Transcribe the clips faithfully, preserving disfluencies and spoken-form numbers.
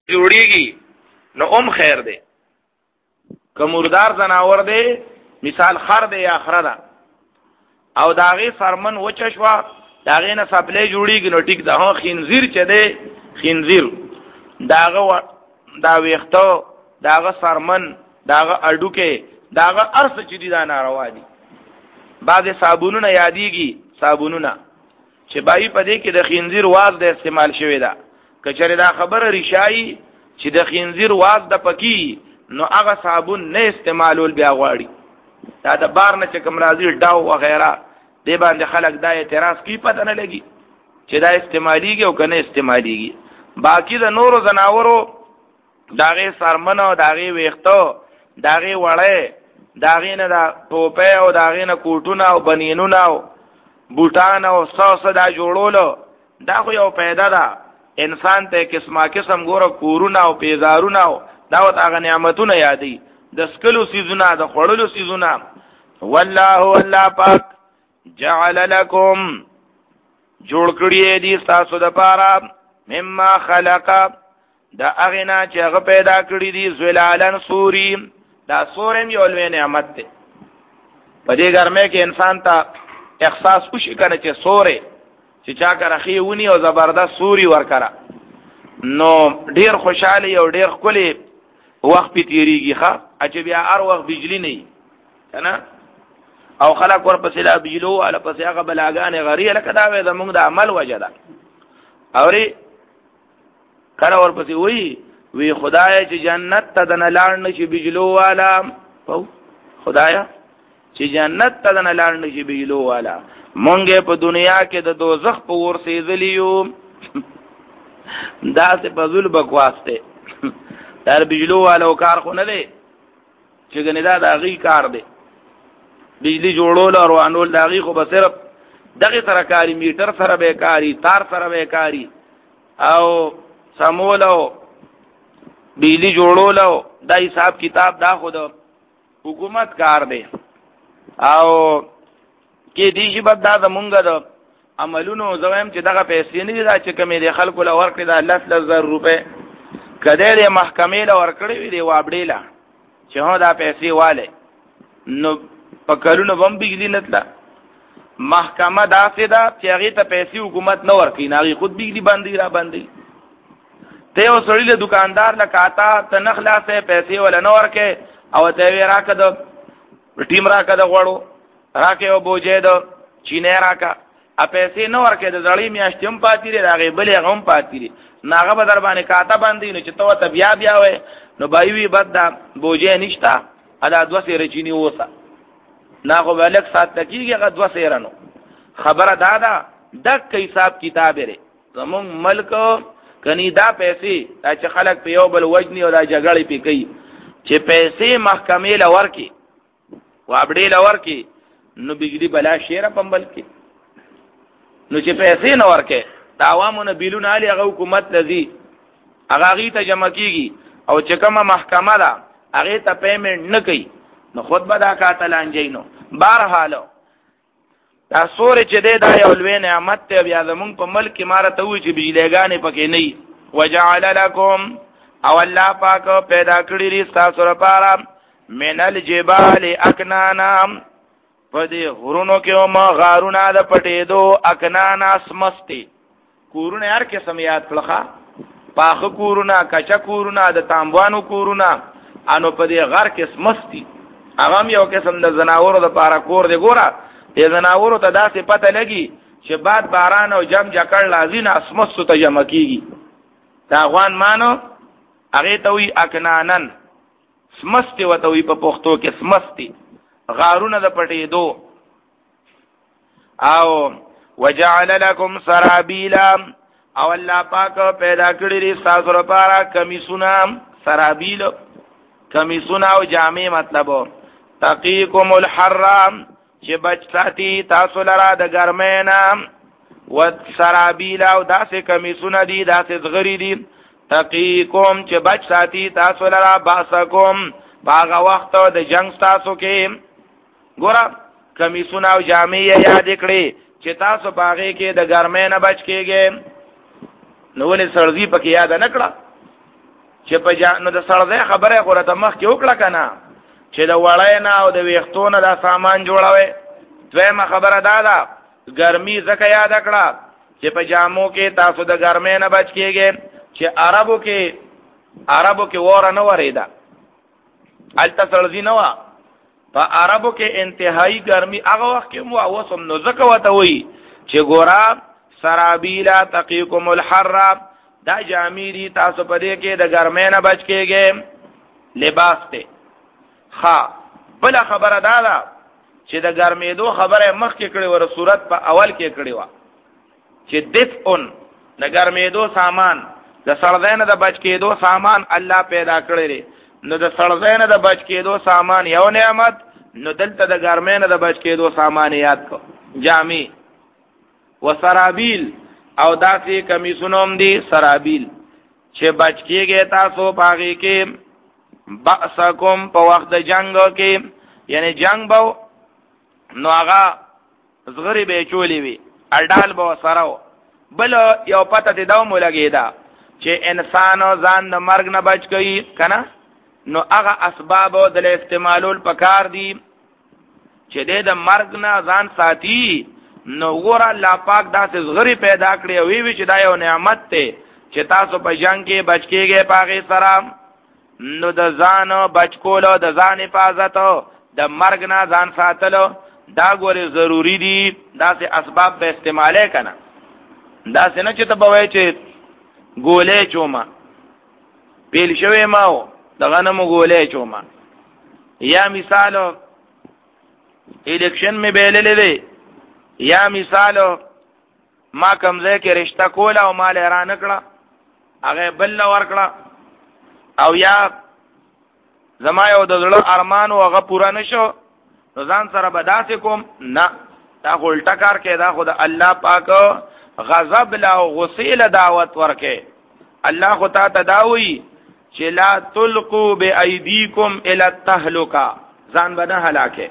جوړیږي نو ام خیر دی. که مردار زناور دی مثال خر دی یا خره ده او داغه سرمن وچشوا داغه نه سپلې جوړیږي نو ټیک ده. هو خنزیر چې دی خنزیر داغه دا ویختو داغه سرمن داغه اډوکه داغه ارس چې دي دا ناروا دي. بعض صابونونه یادېږي صابونونه چې بای په دې کې د خنزیر واز د استعمال شوی دا کچره دا خبره ریشای چې د خنزیر واز د پکی نو هغه صابون نه استعمالول بیا غواړي. دا د بار نه چې کوم راځي ډاو وغیرہ دې باندې خلک دا اعتراض کوي پته نه لګي چې دا استعماليږي او کنه استعماليږي. باقی د نورو زناورو داغه سرمنو داغه ویختو داغه وړه داغه نه دا ټوپه او داغه نه کوټونه او بنینونه او بوټان او ساسه دا جوړولو دا خو یو پیدا ده. انسان ته قسمه قسم ګوره کورونه او پیزارونه او دا وت هغه نعمتونه یادي د سکلو سيزونه د خړلو سيزونه. والله والله پاک جعل لكم جوړ کړی دي تاسو د پاره مما خلق دا اغنا چې هغه پیدا کړی دي زلالن سوري. دا سورم یو لوی نعمت ده. په دې ګرمه کې انسان ته احساس وشي کنه چې سورې چې چا کرخي ونی او زبردست سوري ورکړه نو ډیر خوشاله او ډیر خولي وخت په تیریږي ښا چې بیا هر وخت بجلی نه کنه او خلک ورپسې لا بجلو ولا پسې هغه بلاګانې غریه لکه دا وې زمونږ د عمل وجدا اوري کله ورپسې وی وی خدای چې جنت ته د نلار نشي بجلو والا او خدایا چې جنت ته د نلار نشي بجلو والا مونږه په دنیا کې د دوزخ په ور سیزلیو دا څه په ذل بکواسته در بجلو والا کار خو نه دی چې ګنې دا دغه کار دی. بجلی جوړول او روانول دغه خو به صرف دغه سره کاری میټر سره به کاری تار سره به کاری او سمول او بجلی جوړول او دا حساب کتاب دا خود حکومت کار دی او کې دې چې بد دا مونږه د عملونو زویم چې دغه پیسې نه دي دا چې کمې د خلکو له ورکړي دا لس لس روپے کده د محکمې له ورکړي وي دی وابډېلا چې هو دا پیسې والے نو په کلونو بم بجلی نتلا محکمه داسې ده چې هغه ته پیسې حکومت نه ورکړي نه خود بجلی باندې را باندې ته او سړی له دکاندار له کاتا ته نه خلاصې پیسې ولا نه ورکې او ته وی راکده ټیم راکده غوړو راکې او بوجه ده چینه راکا ا پیسې نه ورکې د زړی میاشتم پاتې لري هغه بلې غوم پاتې لري ناغه به در باندې کاته باندې نو چې تو ته بیا بیا وې نو بایوي بد دا بوجه نشتا ادا دوه سره چینی وسه ناغه ولک سات تکیږي هغه دوه سره نو خبره دادا دک حساب کتاب لري زمون ملک کني دا پیسې چې خلک په یو بل وجني او دا جګړې پی کوي چې پیسې محکمې لور کې وابډې لور کې نو بجلی بلا شیره پمبل کې نو چې پیسې نه ورکې دا عوامونه بیلونه علي هغه حکومت لذي هغه غي ته جمع کیږي او چې کومه محکمه ده هغه ته پیمنٹ نه کوي نو خود به دا قاتلان جینو. بهرحال دا سورې چې دی دا یو لوی نعمت ته بیا زمونږ په ملک کې ماره ته وي چې بجلیګانې پکې نه وي. وجعل لكم او الله پاک پیدا کړی لري تاسو لپاره من الجبال اکنانا په دې غرونو کې ما غارونه د پټېدو اکنانا سمستي کورونه هر قسم یاد کړه پاخه کورونه کچا کورونه د تامبوانو کورونه انو په دې غار کې سمستي هغه یو قسم د زناورو د پارا کور دی ګوره دې زناورو ته داسې پته لګي چې بعد باران او جم جکړ لازم اسمستو ته جمع کیږي دا غوان مانو هغه ته وی اکنانن سمستي وته وی په پښتو کې سمستي غارونه د پټې دو او وجعل لكم سرابيلا او الله پاک پیدا کړی لري تاسو لپاره کمیسونه سرابيل کمیسونه او جامې مطلب تقيكم الحرام چې بچاتی تاسو لرا د ګرمینا و سرابيل او داسې کمیسونه دي داسې زغری دي تقيكم چې بچاتی تاسو لرا باسکم باغه وخت د جنگ تاسو کې ګورا کمیسونه او جامې یاد کړئ چې تاسو باغې کې د ګرمۍ نه بچ کېږئ نو ولې سړځي پکې یاد نه کړه چې په جانو د سړځه خبره غوړه مخ کې وکړه کنه چې د وړای نه او د ویختونه دا سامان جوړوي. دویمه خبره دا ده ګرمي زکه یاد کړه چې په جامو کې تاسو د ګرمۍ نه بچ کېږئ چې عربو کې عربو کې وره نه وریده الته سړځي نه وه په عربو کې انتهایی ګرمي هغه وخت کې مو اوسم نو زکه وته وي چې ګورا سرابیلا تقیکم الحر دا جامې دي تاسو په دې کې د ګرمۍ نه بچ کېږئ لباس ته. ها بل خبره دا ده چې د ګرمېدو خبره مخ کې کړي ور صورت په اول کې کړي و چې دفئن د ګرمېدو سامان د سړځینه د بچ کېدو سامان الله پیدا کړی دی. نو د سړځینه د بچ کېدو سامان یو نعمت نو دلته د ګرمینه د بچ کېدو سامان یاد کو جامې وسرابیل او داسې کمیسونوم دي سرابیل چې بچ کېږي تاسو پاږي کې بأسکم په وخت د جنگ کې یعنی جنگ بو نو هغه زغری به چولی وي اډال به سره بل یو پته دې داو مولګیدا چې انسان ځان د مرګ نه بچ کړي کنه نو هغه اسباب د استعمالول پکار دي چې د مرګ نه ځان ساتي. نو ګور الله پاک داسې زغری پیدا کړی او وی چې دا یو نعمت ته چې تاسو په جنگ کې بچ کېږئ پاغه سره. نو د ځان بچ کولو د ځان حفاظت د مرګ نه ځان ساتلو دا ګوره ضروری دي. داسې اسباب به استعماله کنه داسې نه چې ته به وای چې ګولې چوما پیل شوی ماو د غنمو ګولې چوما یا مثال الیکشن می بیللې دی یا مثال ما کمزې کې رشتہ کوله او مال ایران کړه هغه بل ورکړه او یا زما یو د زړه ارمان او هغه پورا نشو نو ځان سره بداسې کوم نه دا الټا کار کې دا خود الله پاک غضب لا او غصیل دعوت ورکه. الله خدا تداوی چې لا تلقوا بأيديكم الى التهلكه ځان بنه هلاکه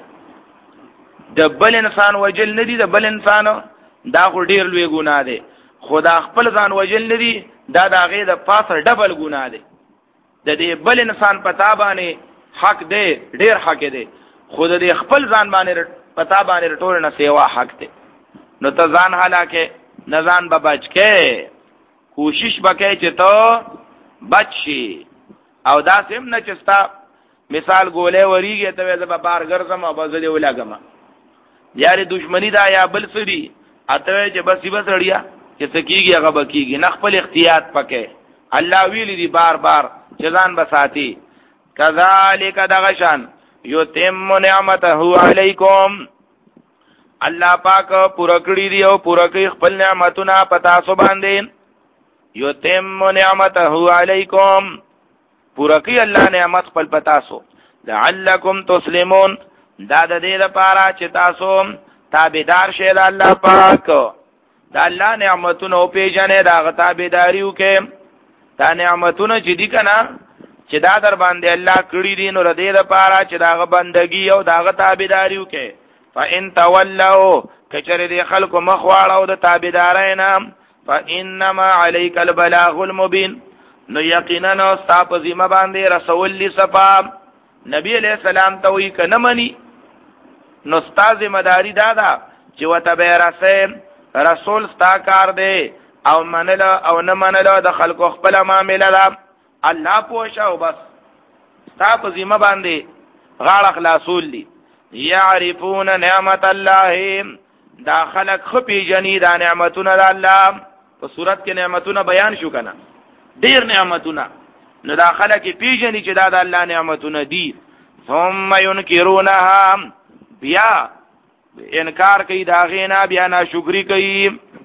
د بل انسان وجل ندی د بل انسان دا خو ډیر لوی ګناه دی. خدا خپل ځان وجل ندی دا د هغه د پاسه ډبل ګناه دی. د دې بل انسان پتا باندې حق دی ډیر حق دی خود دې خپل ځان باندې پتا باندې ټول نه سیوا حق دی. نو ته ځان هلاکه نه ځان به بچ کې کوشش وکړې چې ته بچ شي او دا سم نه چستا مثال ګولې وریږي ته زه به بار ګرځم او بس دې ولاګم یاري دشمنی دا یا بل سړي اته چې بس بس اړیا چې سکیږي هغه بکیږي نه خپل احتیاط پکې الله ویلي دی بار بار جزان بساتی. کذالک دغشان یتم نعمته علیکم الله پاک پورا کړی دی او پورا کوي خپل نعمتونه پتا سو باندې. یتم نعمته علیکم پورا کوي الله نعمت خپل پتا سو لعلکم تسلمون دا د دې لپاره چې تاسو تابعدار شئ د الله پاک دا الله نعمتونو پیژنې دا غتابداریو کې دا نعمتونو چې دي کنه چې دا در باندې الله کړی دي نو ردې لپاره چې دا غ بندگی او دا غتابداریو کې فإن تولوا کچره دي خلکو مخواړو د تابعدارین فإنما عليك البلاغ المبين نو یقینا نو ستاسو ذمہ باندې رسول لصفا نبی علیہ السلام ته وی کنه منی نو ستاسو ذمہ داری دادا چې وتبه رسول رسول ستا کار دی او منل او نه منل د خلکو خپل معاملې ده الله پوښه او بس ستاسو ذمہ باندې غاړه خلاصول دي. يعرفون نعمت الله دا خلق خپي جنې دا نعمتونه د الله په صورت کې نعمتونه بیان شو کنه ډیر نعمتونه نو دا خلق پیژنې چې دا د الله نعمتونه دي. ثم ينكرونها بیا انکار کوي دا غینا بیا ناشکری کوي.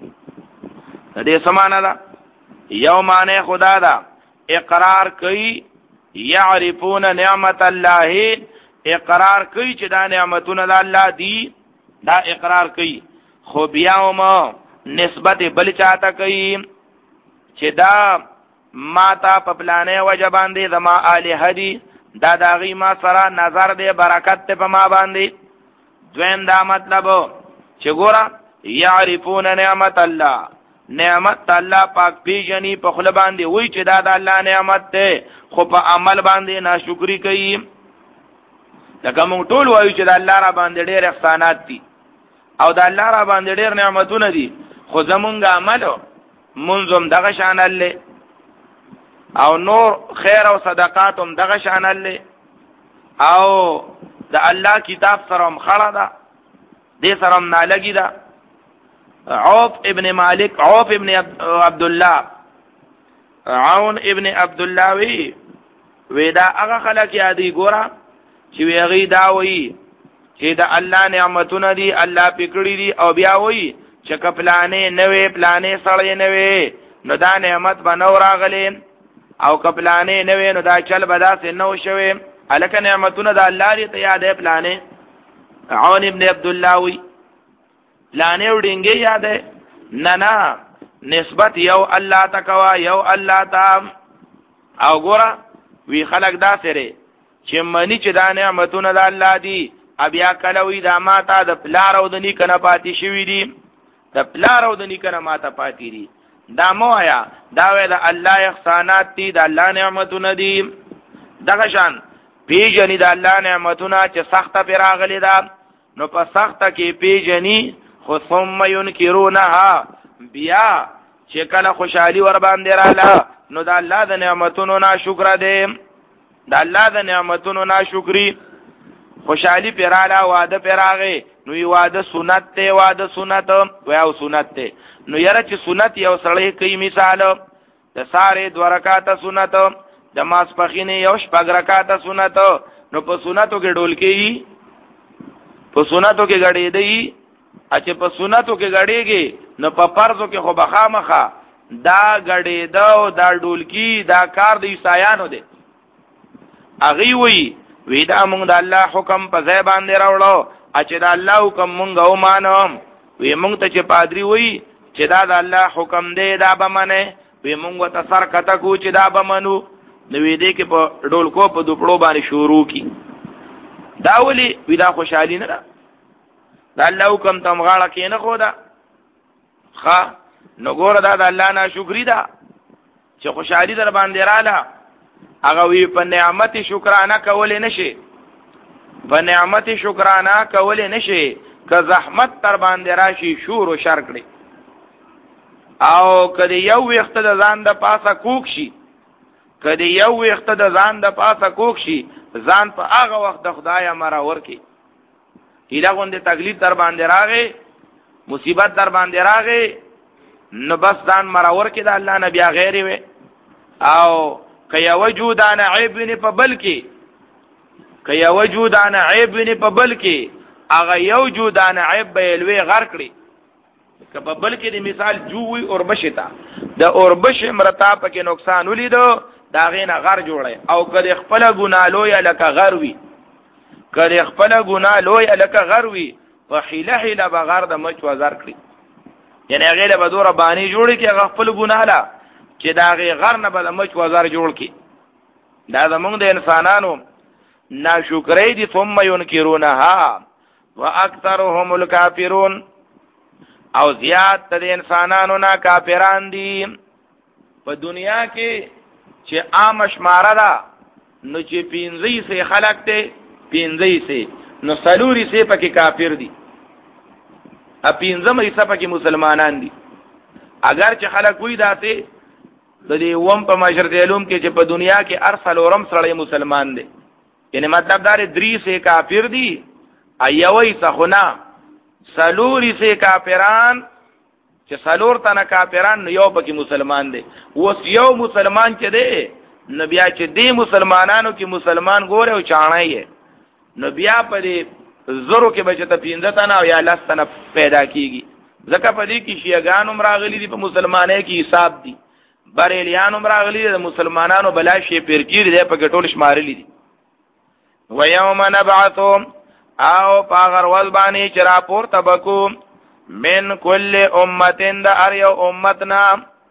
دې سمانه دا یو معنی خدا دا اقرار کوي يعرفون نعمت الله اقرار کوي چې دا نعمتونه د الله دي دا اقرار کوي خو بیا ما نسبت بل چاته کوي چې دا ما تا په پلانې وجبان دي زما الہ دي دا داغي ما سره نظر دې برکت ته په ما باندې. دوین دا مطلب چې ګوره يعرفون نعمت الله نعمت الله پاک پیژني په خپل باندې وای چې دا د الله نعمت ته خو په عمل باندې ناشکری کوي لکه موږ ټول وایو چې د الله را باندې ډېر احسانات دي او د الله را باندې ډېر نعمتونه دي خو زمونږ عمل منظم دغه شان الله او نور خیر او صدقات هم دغه شان الله او د الله کتاب سره هم خړه ده دې سره هم نالګي ده عوف ابن مالک عوف ابن عبد الله عون ابن عبد الله وی ودا هغه خلک یادی ګورا چې ویغي دا وی چې د الله نعمتونه دي الله پکړی دي او بیا وی چې کپلانې نوې پلانې سړې نوې نو دا نعمت بنو راغلې او کپلانې نوې نو دا چل بدا سه نو شوي الک نعمتونه د الله دې ته یادې پلانې عون ابن عبد الله وی پلانې وډینګي یادې نه نه نسبت یو الله تکوا یو الله تا او ګورا وی خلق دا سره چې منی چې دا نعمتونه د الله دي بیا کلوې دا ماته د پلار او د نیک نه پاتې شوی دي د پلار او د نیک نه ماته پاتې دي دا مو آیا دا وې د الله احسانات دي د الله نعمتونه دي دغه شان پیژنې د الله نعمتونه چې سخته پر راغلي ده نو په سخته کې پیژنې خو ثم ينكرونها بیا چې کله خوشحالي ور باندې رااله نو د الله د نعمتونو ناشکر دي د الله د نعمتونو ناشکری خوشحالي پیراله واده پیراغه نو یو واده سنت ته واده سنت ویاو سنت ته نو یره چې سنت یو سړی کوي مثال د ساره دو رکعات سنت د ماسپخین یو شپږ رکعات سنت نو په سنتو کې ډول کوي په سنتو کې غړې دی چې په سنتو کې غړېږي نو په فرضو کې خو بخامخه دا غړې دا دا ډول کی دا کار د عیسایانو دی اغي وی وی دا مونږ د الله حکم په ځای باندې راوړو چې دا الله حکم مونږ او مانو وی مونږ ته چې پادری وی چې دا د الله حکم دی دا به منه وی مونږ ته سر کته کو چې دا به منو نو وی دې کې په ډول کو په دوپړو باندې شروع کی دا ولي وی دا خوشحالي نه ده دا الله حکم تم غاړه کې نه خو دا ښا نو ګوره دا د الله ناشکری ده چې خوشحالي در باندې رااله هغه وی په نعمت شکرانه کول نشي په نعمت شکرانه کول نشي که زحمت تر باندې راشي شور او شر کړي او کله یو وخت د ځان د پاسه کوک شي کله یو وخت د ځان د پاسه کوک شي ځان په هغه وخت د خدای امر ورکی اله غونډه تکلیف در باندې راغی مصیبت در باندې راغی نو بس ځان مرور کې د الله نبی غیر وي او کیا وجودان عیب نه په بل کې کیا وجودان عیب نه په بل کې هغه یو جودان عیب به لوی غر کړی که په بل کې د مثال جووي اور بشتا د اور بش مرتا په کې نقصان ولیدو دا غینه غر جوړه او کله خپل ګنا لوی لکه غر وی کله خپل ګنا لوی لکه غر وی په حیله حیله بغیر د مچ وزر کړی یعنی هغه به دوره باندې جوړی کې هغه خپل ګنا لا چې دا غي غر نه به مچ وزر جوړ کی دا زمونږ د انسانانو ناشکرۍ دي ثم ينكرونها واكثرهم الكافرون او زیات د انسانانو نه کافران دي په دنیا کې چې عام شماره ده نو چې پینځي سه خلق ته پینځي سه نو سلوري سه پکې کافر دي ا پینځم ایسه پکې مسلمانان دي اگر چې خلق وې داته د دې ووم په معاشرت علوم کې چې په دنیا کې ارسلورم سره مسلمان دي یعنی مطلب دا درې سه کافر دي ایوي څخونه سلوري سه کافران چې سلور تنه کافران یو پکې مسلمان دي اوس یو مسلمان چې دی نو بیا چې دی مسلمانانو کې مسلمان ګوره او چاڼای یې نو بیا په دې زرو کې بچته پینځه تنه او یا لس تنه پیدا کیږي ځکه په دې کې شیعاګان هم راغلي دي په مسلمانۍ کې حساب دي بریلیان هم راغلي دي مسلمانانو بلا شی پرکیر دي په ټول شمارلي دي و یوم نبعثهم او پاغر ول باندې چې راپور تبکو من کل امتین دا ار یو امتنا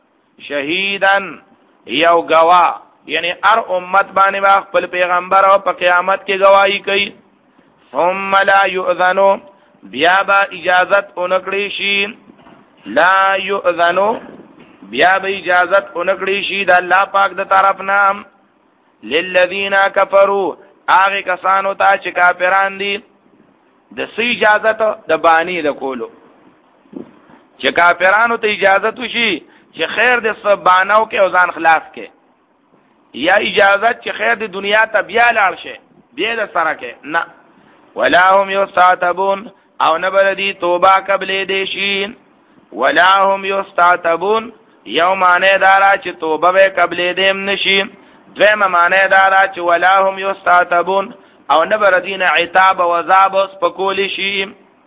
شهیدن یو گوا یعنی ار امت باندې با خپل پیغمبر او په قیامت کې گواہی کوي ثم لا یؤذنو بیا با اجازت اونکړي شي لا یؤذنو بیا به اجازت اونکړي شي د الله پاک د طرف نام للذین کفروا هغه کسانو ته چې کافران دي د سې اجازت د بانی د کولو چې کافرانو ته اجازت وشي چې خیر د سبانو کې او ځان خلاص کې یا اجازت چې خیر د دنیا ته بیا لاړ شي بیا د سره کې نه ولا هم یستعتبون او نه بلدي توبه قبل دې شي ولا هم یستعتبون یوم معنی دارا چې توبه به قبل دې نشي دویمه معنی دارا چې ولا هم یستعتبون او نه بردین عتاب و عذاب سپکول شي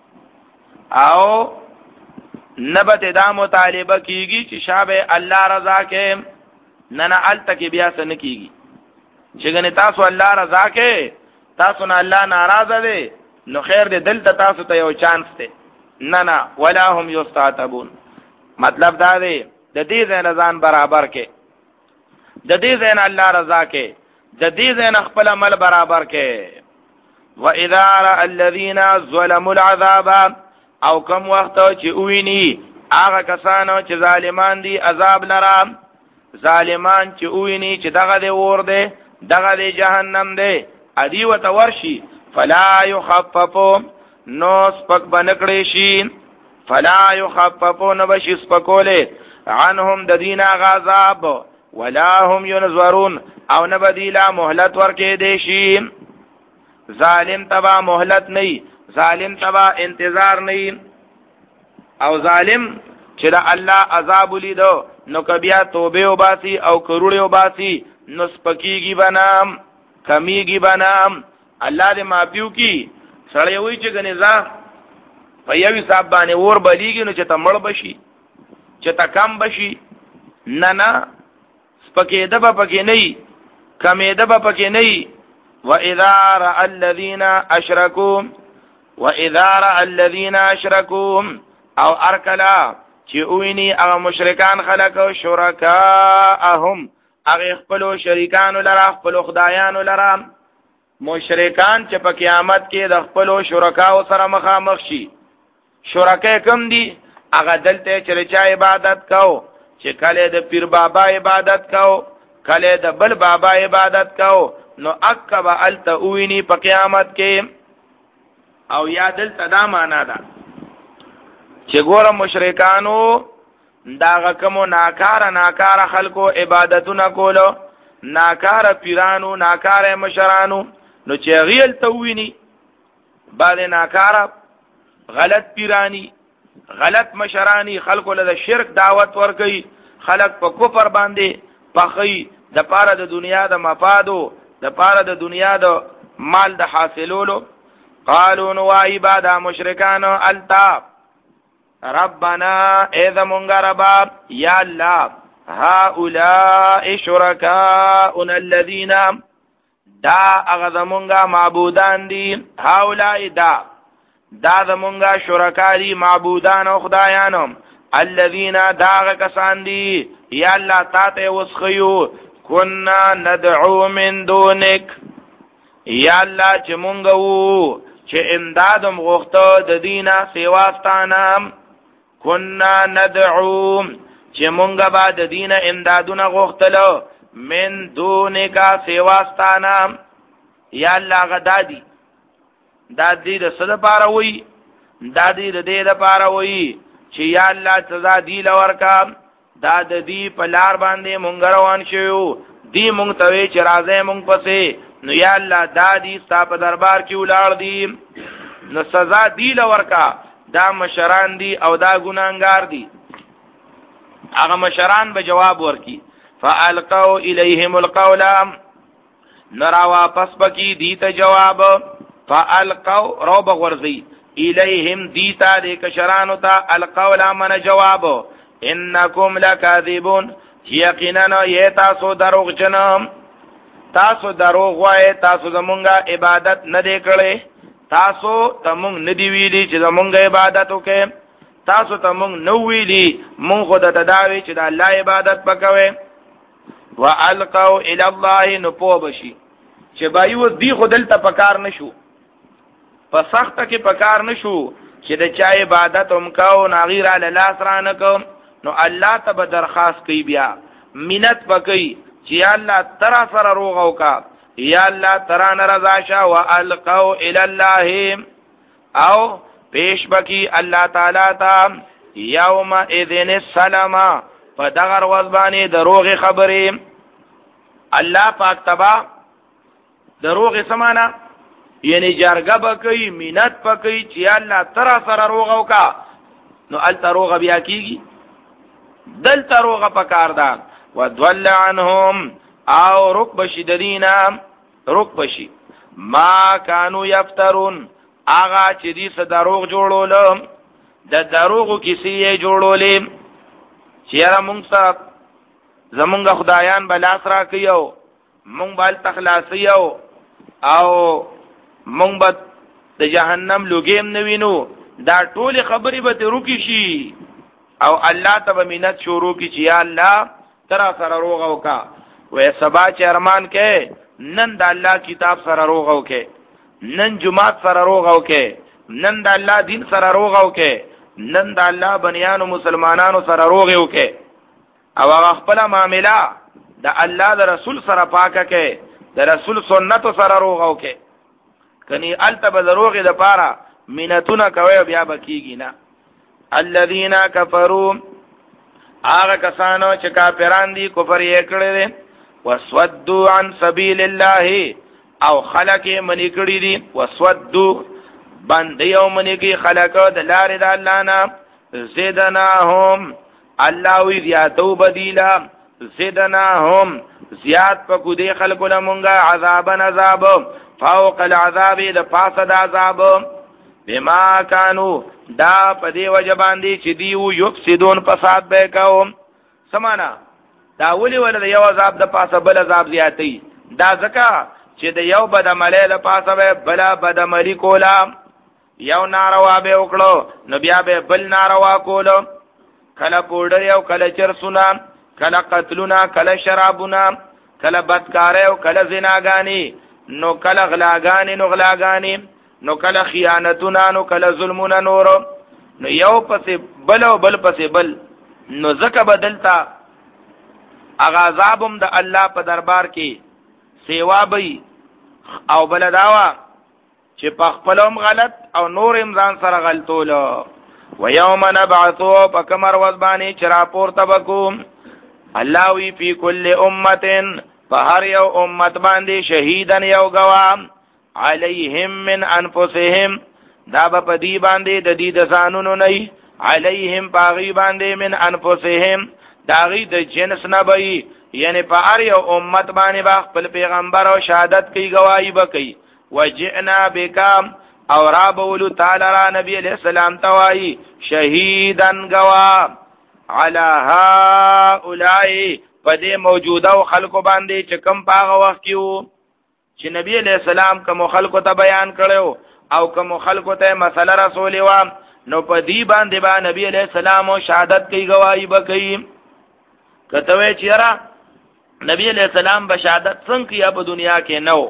او نبت دا مطالبه کیږي چې شابه الله رضا کې نه نه ال تک بیا سن کیږي چې ګنې تاسو الله رضا کې تاسو نه الله ناراضه دي نو خیر دې دلته تاسو ته یو چانس دی نه نه ولا هم یستعتبون مطلب دا دی د دې ځای ځان برابر کې د دې ځای الله رضا کې د دې ځای خپل عمل برابر کې واذا را الذين ظلموا العذاب او کم وخت چې ویني هغه کسانو چې ظالمان دي عذاب لرام ظالمان چې ویني چې دغه دی ور دی دغه دی جهنم دی ادي وت ورشي فلا يخففوا نو سپک بنکړي شي فلا يخففوا نبشي سپکوله عنهم د دین غذاب ولا هم ينظرون او نبدیلا مهلت ورکې دی شي ظالم تبا مهلت نه ظالم تبا انتظار نه او ظالم چې د الله عذاب لیدو نو کبیا توبه وباسي او کروڑه وباسي نو سپکیږي بنام کمیږي بنام الله دې معافیو کی سړی وای چې غنځه په یوې صاحب باندې ور بلیږي نو چې تمړ بشي چې تا کم بشي نه نه سپکې دبا پکې نه کمې دبا پکې نه واذا را الذين اشركوا واذا را الذين اشركوا او ارکلا چې اویني هغه مشرکان خلق شرکاءهم هغه خپل شریکان لرا خپل خدایان لرا مشرکان چې په قیامت کې د خپل شرکاو سره مخامخ شي شرکا کم دي هغه دلته چې چا عبادت کو چې کله د پیر بابا عبادت کو کله د بل بابا عبادت کو نو اکب الت اویني په قیامت کې او یا دلته دا معنا ده چې ګوره مشرکانو دا کوم ناکار ناکار خلکو عبادتونه کولو ناکار پیرانو ناکار مشرانو نو چې غیل توویني بعد ناکار غلط پیرانی غلط مشرانی خلکو له شرک دعوت ورکي خلک په کفر باندې پخې د پاره د دنیا د مفادو د پاره د دنیا د مال د حاصلولو قالوا نو عباد مشرکانو التا ربنا اذا منغربا یا الله هؤلاء شركاؤنا الذين دا اغذمونگا معبودان دی هؤلاء دا دا زمونگا شرکا دی معبودان او خدایانو الذين دا کسان دی یا الله تاته وسخیو كنا ندعو من دونك یا الله چې مونږ وو چې امدادم غوښته د دینه سیواستانم كنا ندعو چې مونږه با د دینه امدادونه غوښتلو من دونکا سیواستانم یا الله غدادي دا دې د صد پاره وي دا دې د دې د پاره وي چې یا الله سزا دی لورکا دا د دې په لار باندې مونږ روان شو دی مونږ ته چې راځي مونږ پسې نو یا الله دا دې ستاسو دربار کې ولاړ دي نو سزا دی لورکا دا مشران دي او دا ګناګار دي هغه مشران به جواب ورکي فالقوا الیهم القول نرا واپس بکی دیتا جواب فالقوا روب غرزی الیهم دیتا دے کشرانو تا القول من جواب انکم لکاذبون یقینا یہ تاسو دروغ جنم تاسو دروغ وای تاسو زمونږه عبادت نه دی کړی تاسو تمونږ ندی ویلی چې زمونږه عبادت وکې تاسو تمونږ نو ویلی مونږ خدای ته داوی چې د الله عبادت وکوي والقوا الى الله نپوبشي چې بایو دی خدل ته پکار نشو په سخت کې پکار نشو چې د چا عبادت هم کو ناغیر علی لاس را نه کوم نو الله ته به درخواست کوي بیا منت وکي چې الله ترا سره روغ او کا یا الله ترا نرضا شا والقوا الی الله او پیش بکی الله تعالی تا یوم اذن السلام په دغه ورځ باندې دروغ خبرې الله پاک تبا دروغ سمانا یعنی جرګه بکې مینت پکې چې الله ترا سره روغ او کا نو ال تروغ بیا کیږي دل تروغ پکار دا ودول عنهم او رکب شدینا رکب شي ما كانوا يفترون اغا چې دې څه دروغ جوړول د دروغو کیسې جوړولې چیرې مونږ سره زمونږ خدایان بلاس را کيو مونږ بل تخلاصيو او مونږ به د جهنم لوګیم نوینو دا ټول خبرې به روکی شي او الله ته منت شروع کی چې یا الله ترا سره روغ او کا وې سبا چې ارمان کې نن د الله کتاب سره روغ او کې نن جمعات سره روغ او کې نن د الله دین سره روغ او کې نن د الله بنیانو مسلمانانو سره روغ او کې او هغه خپل معاملې د الله د رسول سره پاکه کې د رسول سنت سره روغ او کې کني التب دروغ د پاره مینتونه کوي بیا بکیږي نه الذين كفروا هغه کسانو چې کافران دي کفر یې کړی وسودوا عن سبيل الله او خلق منی کړی دي وسودوا باندې یو منی کې خلق د لارې د الله نه زیدناهم الله وی زیاتو بدیلا زیدناهم زیات په کو دي خلق لمونګه عذابن عذاب فوق العذاب د پاسه د عذاب بما كانوا دا په دی وجبان دي چې دی یو یفسدون فساد به کوم سمانا دا ولي ول د یو عذاب د پاسه بل عذاب زیاتی دا ځکه چې د یو بد عمله له پاسه به بل بد عملی کولا یو ناروا به وکړو نو بیا به بل ناروا کولو کله پوډر یو کله چرسونا کله قتلونا کله شرابونا کله بدکار او کله زناګانی نو کله غلاګانی نو غلاګانی نو کله خیانتونه نو کله ظلمونه نور نو یو پسې بل او بل پسې بل نو زکه بدلتا اغاظابم د الله په دربار کې سیوا بي او بل داوا چې په خپلوم غلط او نور امزان سره غلطول و یوم نبعثو پکمر وزبانی چرا پورته بکوم الله وی فی کل امه فهر یو امت باندې شهیدن یو گوام علیہم من انفسهم دا په دی باندې د دې د ځانونو نه علیہم پاغي باندې من انفسهم داغي د جنس نه وي یعنی په هر یو امت باندې با خپل پیغمبر او شهادت کوي گواہی وکي وجئنا بکام او را بولو تعالی را نبی علیہ السلام توای شهیدن گوا علی هؤلاء پدې موجوده خلق باندې چې کم پاغه وخت کیو چې نبی علیہ السلام کوم خلکو ته بیان کړو او کوم خلکو ته مسله رسول و نو په دې باندې با نبی علیہ السلام او شهادت کوي گواہی وکي کته وی چیرې نبی علیہ السلام به شهادت څنګه په دنیا کې نو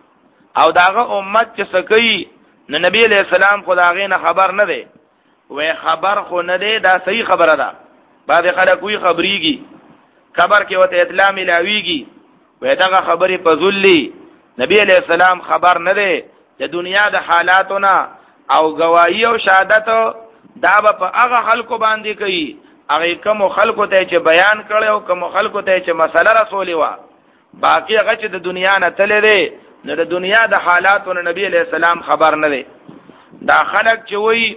او داغه امت چې سکی نو نبی علیہ السلام خداغه نه خبر نه دی وې خبر خو نه دی دا صحیح خبره ده بعد خلک وی خبريږي خبر کې وته اطلاع ملاويږي وې دا خبره پزولي نبی علیہ السلام خبر نه دی د دنیا د حالاتونه او گواہی او شهادت دا په هغه خلکو باندې کوي هغه کوم خلکو ته چې بیان کړي او کوم خلکو ته چې مسله رسولي وا باقي هغه چې د دنیا نه تللی دی نو د دنیا د حالاتونو نبی علیہ السلام خبر نه دی دا خلک چې وایي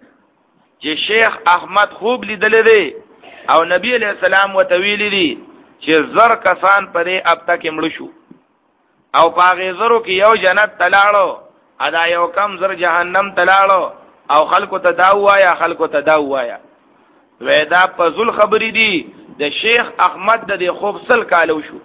چې شیخ احمد خوب لیدل دی او نبی علیہ السلام وتویل دي چې زر کسان پرې اب تک مړ شو او پاغه زرو کې یو جنت تلاړو ادا یو کم زر جهنم تلاړو او خلکو ته دا وایا خلکو ته دا وایا وېدا په ذل خبرې دي د شیخ احمد د خوب سل کالو شو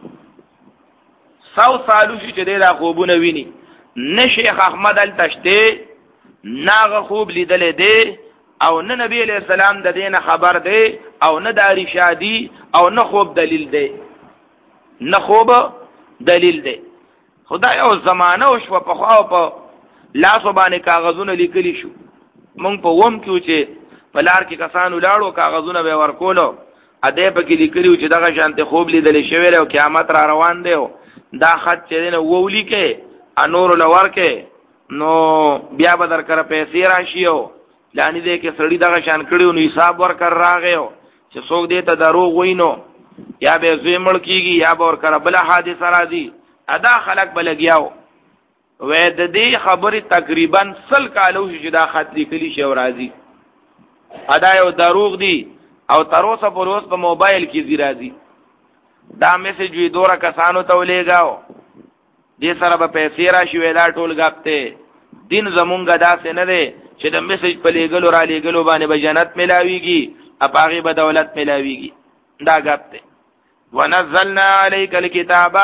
سو سالو شو چې دا خوبونه ویني نه شیخ احمد ال تشته ناغه خوب لیدل دی او نه نبی علیہ السلام د دینه خبر دی او نه داری شادي او نه خوب دلیل دی نه خوب دلیل دی خدای او زمانه او شو په خو په لاس باندې کاغذونه لیکلی شو مونږ په ووم کې چې بلار کې کسانو لاړو کاغذونه به ورکولو اده په کې لیکلو چې دغه شانته خوب لیدل شوی او قیامت را روان دی دا خط چې نه وولي کې انور لور کې نو بیا به در کړه پیسې راشي او لانی دې کې سړی دغه شان کړیو نو حساب ورکړ راغیو چې څوک دې ته دروغ وینو یا به زمړ کیږي یا به ورکړه بل حادثه راځي ادا خلق بلګیاو وې د دې خبرې تقریبا سل کالو چې دا خط لیکلی شي او راځي ادا یو دروغ دی او تر اوسه پر اوس په موبایل کې زی راځي دا میسج وی دوره کسانو ته ولېګاو دې سره به پیسې راشي ویلا ټول غاپته دین زمونږه داسې نه دی چې د میسج په لېګلو را لېګلو باندې به جنت ملاويږي اپاغي به دولت ملاويږي دا غاپته ونزلنا عليك الكتاب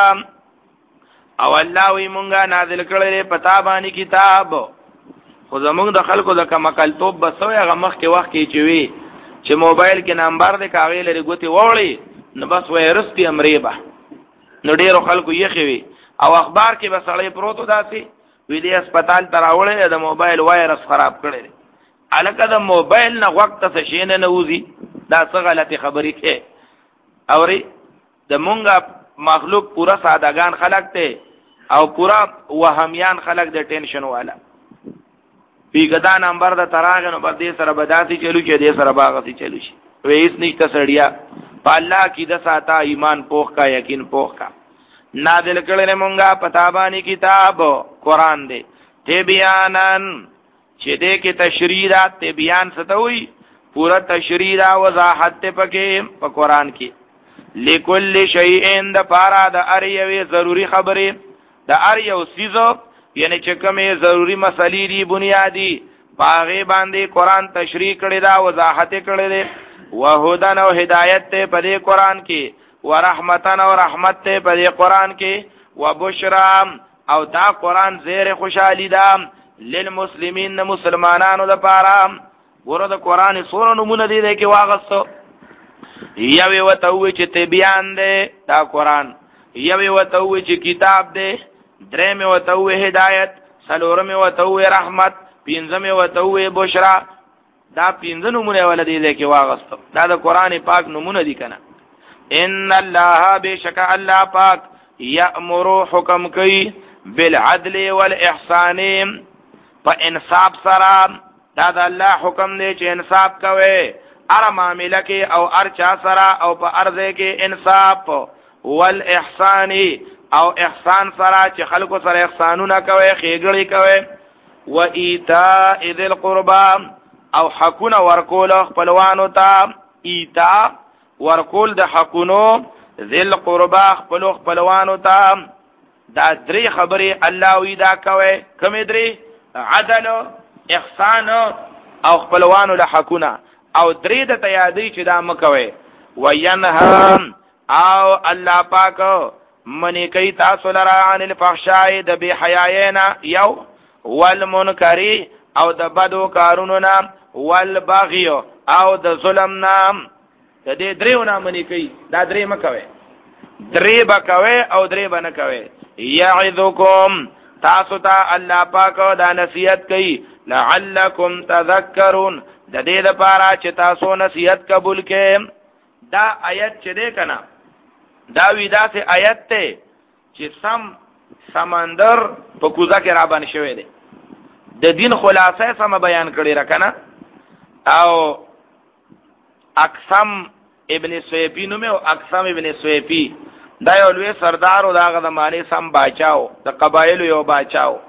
او الله وی مونږه نازل کړل پتا باندې کتاب خو زمونږ د خلکو د کمکل توپ بسوي هغه مخ کې وخت کې چوي چې موبایل کې نمبر دې کاغې لري ګوتې وړي نو بس وایرس دی امریبا نو ډیرو خلکو یې خوي او اخبار کې به سړی پروتو داسي وی دې هسپتال تراولې د موبایل وایرس خراب کړي الکه د موبایل نه وخت څه شي نه نوځي دا څه غلطي خبرې کې اوري د مونږه مخلوق پورا سادهګان خلق ته او پورا وهمیان خلق د ټینشن والا پیګدا نمبر د تراغ نو بر دې سره بداسي چلو چې دې سره باغسي چلو شي وېس نشته سړیا په الله کې د ساته ایمان پوخ کا یقین پوخ کا نازل کړل مونږه پتا باندې کتاب قران دې ته بیانن چې دې کې تشریحات ته بیان ستوي پورا تشریح او وضاحت ته پکې په قران کې لکل شیء د پارا د اریوي ضروری خبره د اریو سیزو یعنی چې کومه ضروری مسلې دي بنیادی باغې باندې قران تشریح کړی دا وضاحت کړی دی وهدن او هدایت ته په دې قران کې ورحمتن او رحمت ته په دې قران کې وبشرا او دا قران زیر خوشالي ده للمسلمین مسلمانانو لپاره ورته قران سورہ نمونه دي کې واغستو یوه وتوي چې ته بیان دی دا قران یوه وتوي چې کتاب دی درېمه وتوي هدایت څلورمه وتوي رحمت پنځمه وتوي بشرا دا پنځه نمونه ولدي کې واغستو دا د قران پاک نمونه دي کنه ان الله بشک الله پاک یامر حکم کوي بالعدل والاحسان په انصاف سره دا د الله حکم دی چې انصاف کوي ار معاملې کې او ار چا سره او په ارزه کې انصاف والاحسان او احسان سره چې خلکو سره احسانونه کوي خېګړې کوي و ایتاء ذل قربا او حقونه ورکول خپلوانو ته ایتاء ورکول د حقونو ذل قربا خپل خپلوانو ته دا درې خبرې الله وی دا کوي کوم درې عدل احسان او خپلوانو له حقونه او درې د تیادی چې دا مکوي وینها او الله پاک منی کوي تاسو لرا عن الفحشاء د بی حیاينا یو والمنکر او د بدو کارونو نام والبغي او د ظلم نام د دې دریو نام منی کوي دا درې مکوي درې بکوي او درې بنه کوي یعذکم تاسو ته الله پاک دا نصیحت کوي لعلکم تذکرون د دې لپاره چې تاسو نصیحت قبول کړئ دا آیت چې ده کنه دا ویدا سه آیت ته چې سم سمندر په کوزه کې را باندې شوی دی د دین خلاصه سم بیان کړی را کنه او اقسم ابن سویفی نومه او اقسم ابن سویفی دا یو لوی سردار او داغه د معنی سم باچاو د قبایل یو باچاو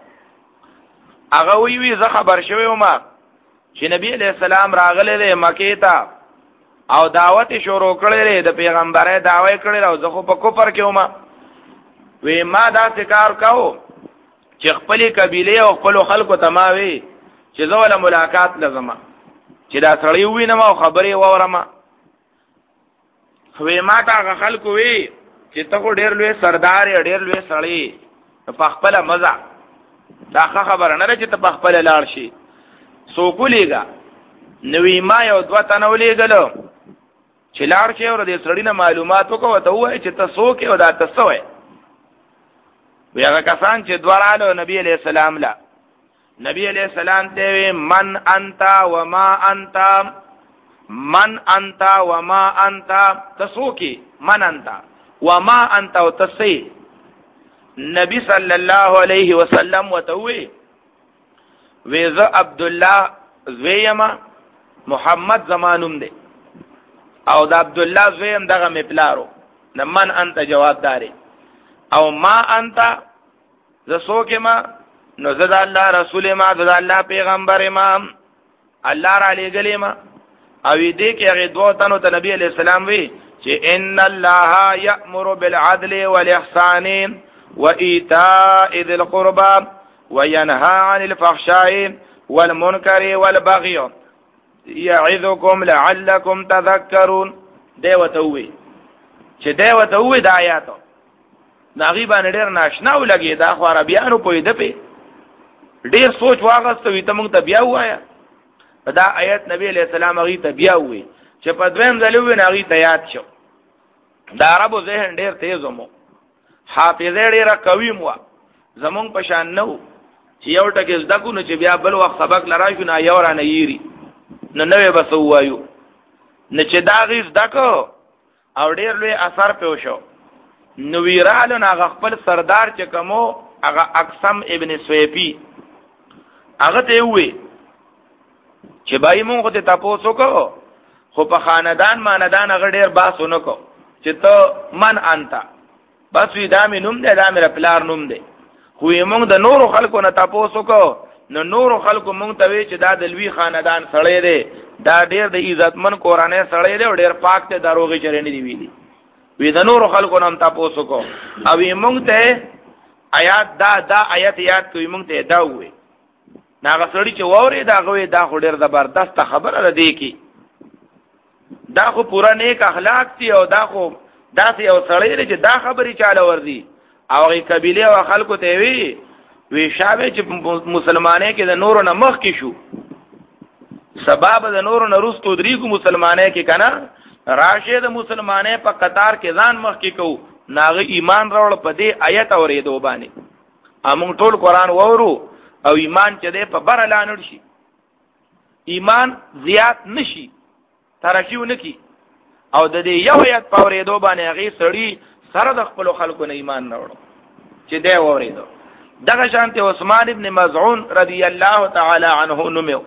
هغه وی وی زه خبر شوی ما چې نبی علیہ السلام راغله د مکې ته او دعوت شروع کړل د پیغمبره دعوی کړل او زه خو په کفر کې ومه وی ما دا کار کاو چې خپل قبیله او خپل خلکو تماوي چې زه ول ملاقات لازم چې دا سړی وینم او خبرې وورم خو ما تا خلکو وی چې ته ډېر لوی سردار ډېر لوی سړی په خپل مزه دا خبره نه چې ته په خپل لاړ شي سو کولیګا نوې ما یو دوه تنه ولېګلو چې لاړ شي ور دې سړی نه معلومات وکړه ته وای چې تاسو کې او دا تاسو وای بیا کسان چې دوړالو نبی علیہ السلام لا نبی علیہ السلام ته من انت وما انت من انت وما انت تسوکی من انت وما انت وتسی نبی صلی الله علیه وسلم وتوی ویز عبد الله زویما محمد زمانوم دی او د عبد الله زویم دغه مپلارو د من انت جواب داري او ما انت ز سوکما نو زد الله رسول ما زد الله پیغمبر ما الله را لګلې ما او دې کې هغه دوه تنو ته نبی علیہ السلام وی چې ان الله یأمر بالعدل والاحسان وایتاء ذی القربى وینهى عن الفحشاء والمنکر والبغي یعظکم لعلکم تذکرون دی وتوي چې دی وتوي د آیاتو ناغي باندې ډېر ناشنا ولګي دا خو عربیانو په دې په ډېر سوچ واغستوي ته موږ ته بیا وایا دا آیت نبی علیہ السلام غي ته بیا وي چې په دویم ځلوي ناغي ته یاد شو دا عربو ذهن ډېر تیز مو حافظه ډېر قوي مو زمون په شان نو چې یو ټکی زده کو نو چې بیا بل وخت سبق لرا شو نه یو را نه یری نو نوې بس وایو نه چې دا غي زده کو او ډېر لوی اثر پیو شو نو ویرالو هغه خپل سردار چې کومو هغه اقسم ابن سویفی هغه ته وی چې بای مونږ ته تاسو کو خو په خاندان ماندان هغه ډېر باسونه کو چې ته من انت بس وی دا مې نوم دی دا مې پلار نوم دی خو یې مونږ د نورو خلکو نه تاسو کو نو نورو خلکو مونږ ته وی چې دا د لوی خاندان سړی دی دا ډېر د عزتمن قرانه سړی دی او ډېر پاک ته دروغې چرېنې دی ویلي وی د نورو خلکو نام تاسو کو او یې مونږ ته آیات دا دا آیت یاد کوي مونږ ته دا وې ناغه سړی چې ووري دا غوي دا خو ډېر زبردست خبره ده دی کی دا خو پورا نیک اخلاق دي او دا خو دا یو سړی دی چې دا خبري چاله ورزي او غي قبيله او خلکو ته وی وی شابه چې مسلمانې کې د نورو نه مخ کې شو سبب د نورو نه رستو دریګو مسلمانې کې کنه راشد مسلمانې په قطار کې ځان مخ کې کو ناغه ایمان راوړ په دې آیت اورېدو باندې امون ټول قران وورو او ایمان چې دې په بر اعلان شي ایمان زیات نشي ترقیو نکی او د دې یو آیت په اورېدو باندې هغه سړی سره د خپل خلکو نه ایمان راوړ چې دې اورېدو دغه شانته عثمان ابن مزعون رضی الله تعالی عنه نومو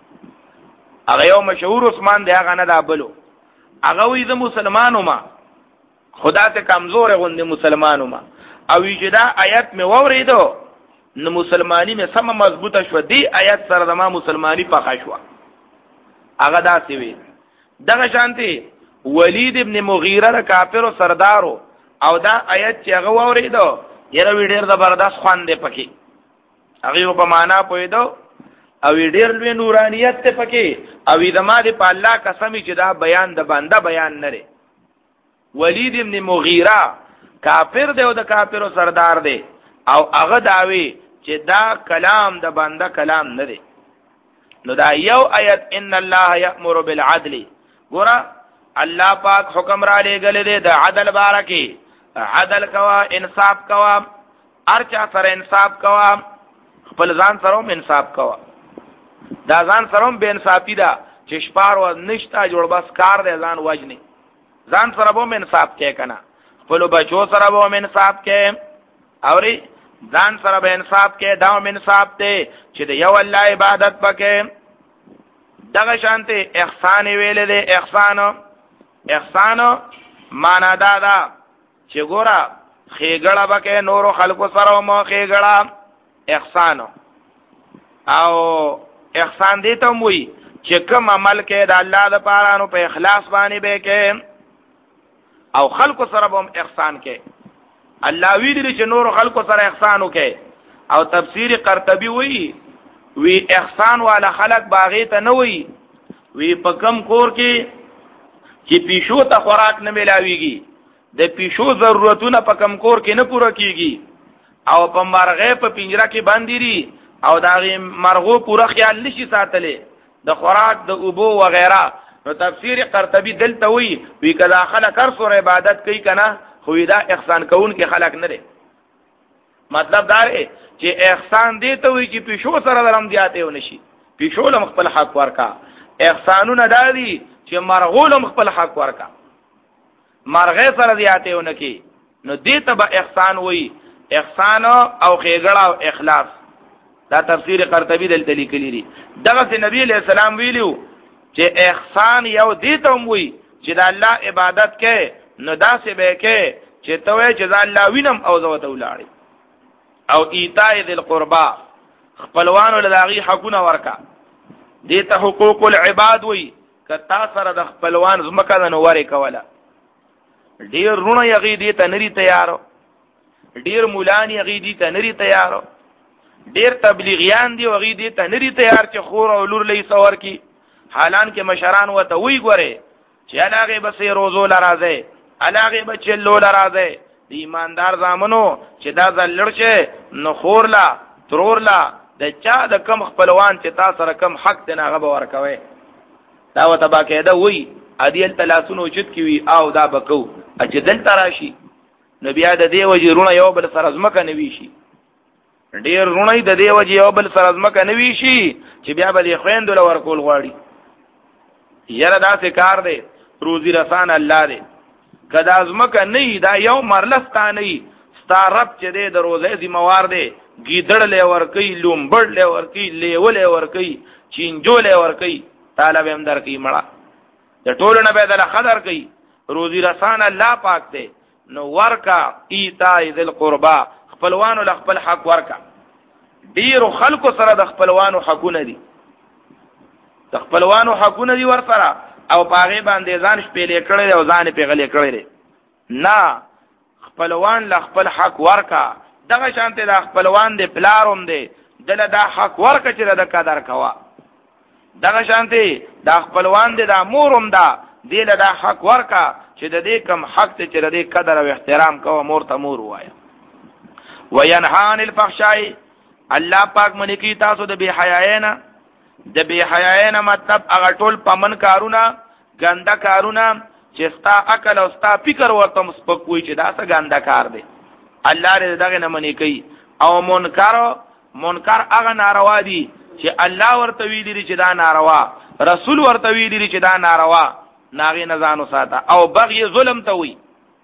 هغه یو مشهور عثمان دی هغه نه دا بلو هغه وی د مسلمانو ما خدا ته کمزور غوندي مسلمانو ما او چې دا آیت مې ووریدو نو مسلمانی مې سم مضبوطه شو دی آیت سره د ما مسلمانی پخا شو هغه دا سی وی دغه شانته ولید ابن مغیره کافر او سردارو او دا آیت چې هغه ووریدو یره وی ډیر زبردست خوان دی پکې هغه په معنا پویدو او ډیر لوی نورانیت ته پکې او دما دی په الله قسم چې دا بیان د بنده بیان نه لري ولید ابن مغیره کافر دی او د کافرو سردار دی او هغه داوی چې دا کلام د بنده کلام نه دی نو دا یو آیت ان الله یأمر بالعدل ګور الله پاک حکم را لګل دی د عدل بارکی عدل کوا انصاف کوا ارچا سره انصاف کوا خپل ځان سره انصاف کوا دا ځان سره به انصافی دا چې شپار و نشتا جوړ بس کار دی ځان وجنی ځان سره به انصاف کې کنه خپل بچو سره به انصاف کې اوري ځان سره به انصاف کې دا انصاف ته چې د یو الله عبادت پکې دغه شانته احسان ویل دی احسان احسان معنا دا دا چې ګورا خېګړه بکې نورو خلکو سره مو خېګړه احسان او احسان دې ته موي چې کوم عمل کې د الله لپاره نو په اخلاص باندې به کې او خلکو سره هم احسان کې الله ویلي چې نورو خلکو سره احسان وکې او تفسیر قرطبي وی وی احسان والا خلق باغی ته نه وی وی په کم کور کې چې پیشو ته خوراک نه ملاويږي د پیشو ضرورتونه په کم کور کې نه پوره کیږي او په مرغې په پنجره کې باندې ری او دا مرغو پوره خیال نشي ساتلې د خوراک د اوبو وغیرہ نو تفسیر قرطبي دلته وی وی کله خلک هر څور عبادت کوي کنه خو دا احسان کوون کې خلک نه لري مطلب دا دی چې احسان دی ته وي چې پیشو سره درم دیاته ونشي پیشو له خپل حق ورکا احسانونه دادي چې مرغول خپل حق ورکا مرغه سره دیاته ونکي نو دې ته به احسان وي احسان او خېګړه او اخلاص دا تفسیر قرطبی دلته لیکلی دی دغه نبی علیہ السلام ویلو چې احسان یو دې ته وي چې د الله عبادت کې نو داسې به کې چې ته چې ځان الله وینم او زو ته ولاړی او ایتاء ذل قربا خپلوانو لداغي حقونه ورکا دې ته حقوق العباد وي کتا سره د خپلوان زمکه نه وره کوله ډیر رونه یغی دې ته نری تیارو ډیر مولان یغی دې ته نری تیارو ډیر تبلیغیان دی وغی دې ته نری تیار چې خور او لور لې سور کی حالان کې مشران وته وی ګوره چې علاغه بسې روزو لرازه علاغه بچلو لرازه د ایماندار زامنو چې دا زلړ شه نو خورلا ترورلا د چا د کم خپلوان چې تا سره کم حق دی هغه به ورکوي دا وته باقاعده وی ادیل تلاسونو چت کی وی او دا بکو چې دل تراشي نبی د دې وجه رونه یو بل سره زمکه نوي شي ډیر رونه د دې وجه یو بل سره زمکه نوي شي چې بیا به خويندو لور کول غواړي یره دا څه کار دی روزي رسان الله دی کدا ازمکه نه دا یو مرلستا نه ستا رب چې دې د روزه ذمہوار دی گیدړ له ور کوي لومبړ له ور کوي لیول له ور کوي چینجو له ور کوي طالب هم در کوي مړه د ټولو نه به د خضر کوي روزي رسان الله پاک دی نو ورکا ایتاء ذل قربا خپلوانو ل خپل حق ورکا ډیر خلکو سره د خپلوانو حقونه دي د خپلوانو حقونه دي ور سره او پاغه باندې ځان شپېلې کړي او ځان په غلې کړي نه خپلوان ل خپل حق ورکا دغه شانته د خپلوان د پلاروم دی دله دا حق ورکا چې د قدر کوا دغه شانته د خپلوان د اموروم دا دله دا حق ورکا چې د دې کم حق ته چې د دې قدر او احترام کوه مور ته مور وایا وینهان الفحشاء الله پاک منی کی تاسو د بی حیاینه د بی حیاینه مطلب هغه ټول پمن کارونه ګنده کارونه چې ستا عقل او ستا فکر ورته مسپکوي چې دا څه ګنده کار دی الله دې دغه نه منی کوي او منکر منکر هغه ناروا دي چې الله ورته ویلي چې دا ناروا رسول ورته ویلي چې دا ناروا ناغي نزانو ساته او بغي ظلم ته وي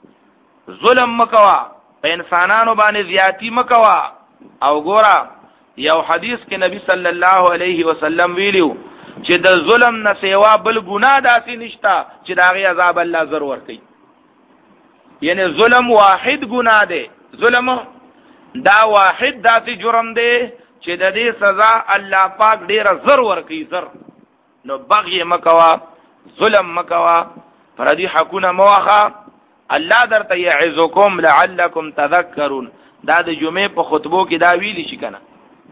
ظلم مکوا په انسانانو باندې زیاتی مکوا او ګورا یو حدیث کې نبی صلی الله علیه وسلم ویلو چې د ظلم نه سیوا بل ګناه داسې نشتا چې داغي عذاب الله زر ور کوي یعنی ظلم واحد ګناه دی ظلم دا واحد داسې جرم دی چې د دې سزا الله پاک ډیر زر ور کوي زر نو بغي مکوا ظلم مکوا فردی حقونه مواخه الله درته یعظکم لعلکم تذکرون دا د جمعې په خطبو کې دا ویلی شي کنه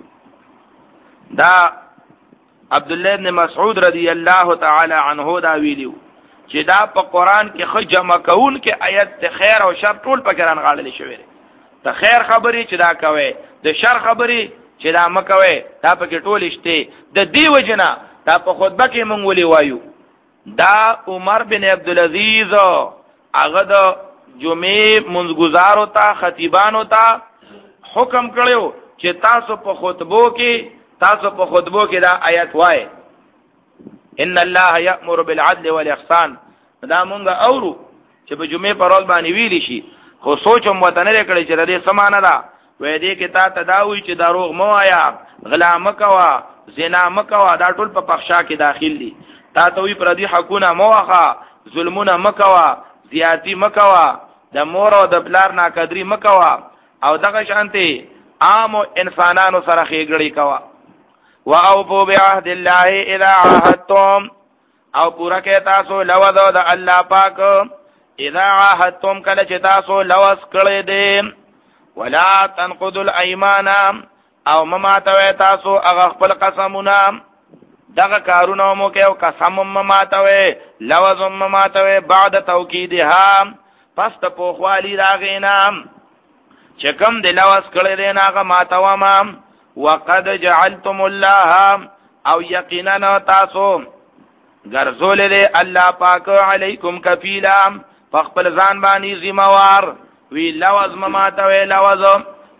دا عبد الله بن مسعود رضی الله تعالی عنه دا ویلیو چې دا په قران کې خو جمع کون کې آیت ته خیر او شر ټول په ګران غاړل شوی دی ته خیر خبري چې دا کوي د شر خبري چې دا مکوي دا په کې ټول شته د دی وجنه دا په خطبه کې مونږ ولي وایو دا عمر بن عبد العزيز هغه د جمعې منځګزار ہوتا خطیبان ہوتا حکم کړو چې تاسو په خطبو کې تاسو په خطبو کې دا آیت وای ان الله یأمر بالعدل والاحسان دا مونږه اورو چې په جمعې پر ورځ باندې ویلی شي خو سوچم وته نه کړی چې دې سمانه ده وې دې کې تا تداوی چې دروغ مو آیا غلا مکوا زنا مکوا دا ټول په پخشا کې داخل دي تا ته وی پر دې حقونه موخه ظلمونه مکوا زیاتی مکوا د مور او د بلار ناقدری مکوا او دغه شانتي عام انسانانو سره خېګړی کوا واوفوا بعهد الله اذا عاهدتم او پورا کې تاسو لوذو د الله پاک اذا عاهدتم کله چې تاسو لوث کړی دي ولا تنقضوا الايمان او مماتوي تاسو هغه خپل قسمونه دغه کارونه مو کې او قسم مماتوي لوذ مماتوي بعد توکیدها پس ته په خوالی راغینا چې کوم د لوث کړی دی هغه ماتوا ما وقد جعلتم الله او یقینا تاسو ګرځول دی الله پاک علیکم کفیلا فخپل ځان باندې ذمہوار وی لوز مماتوي لوز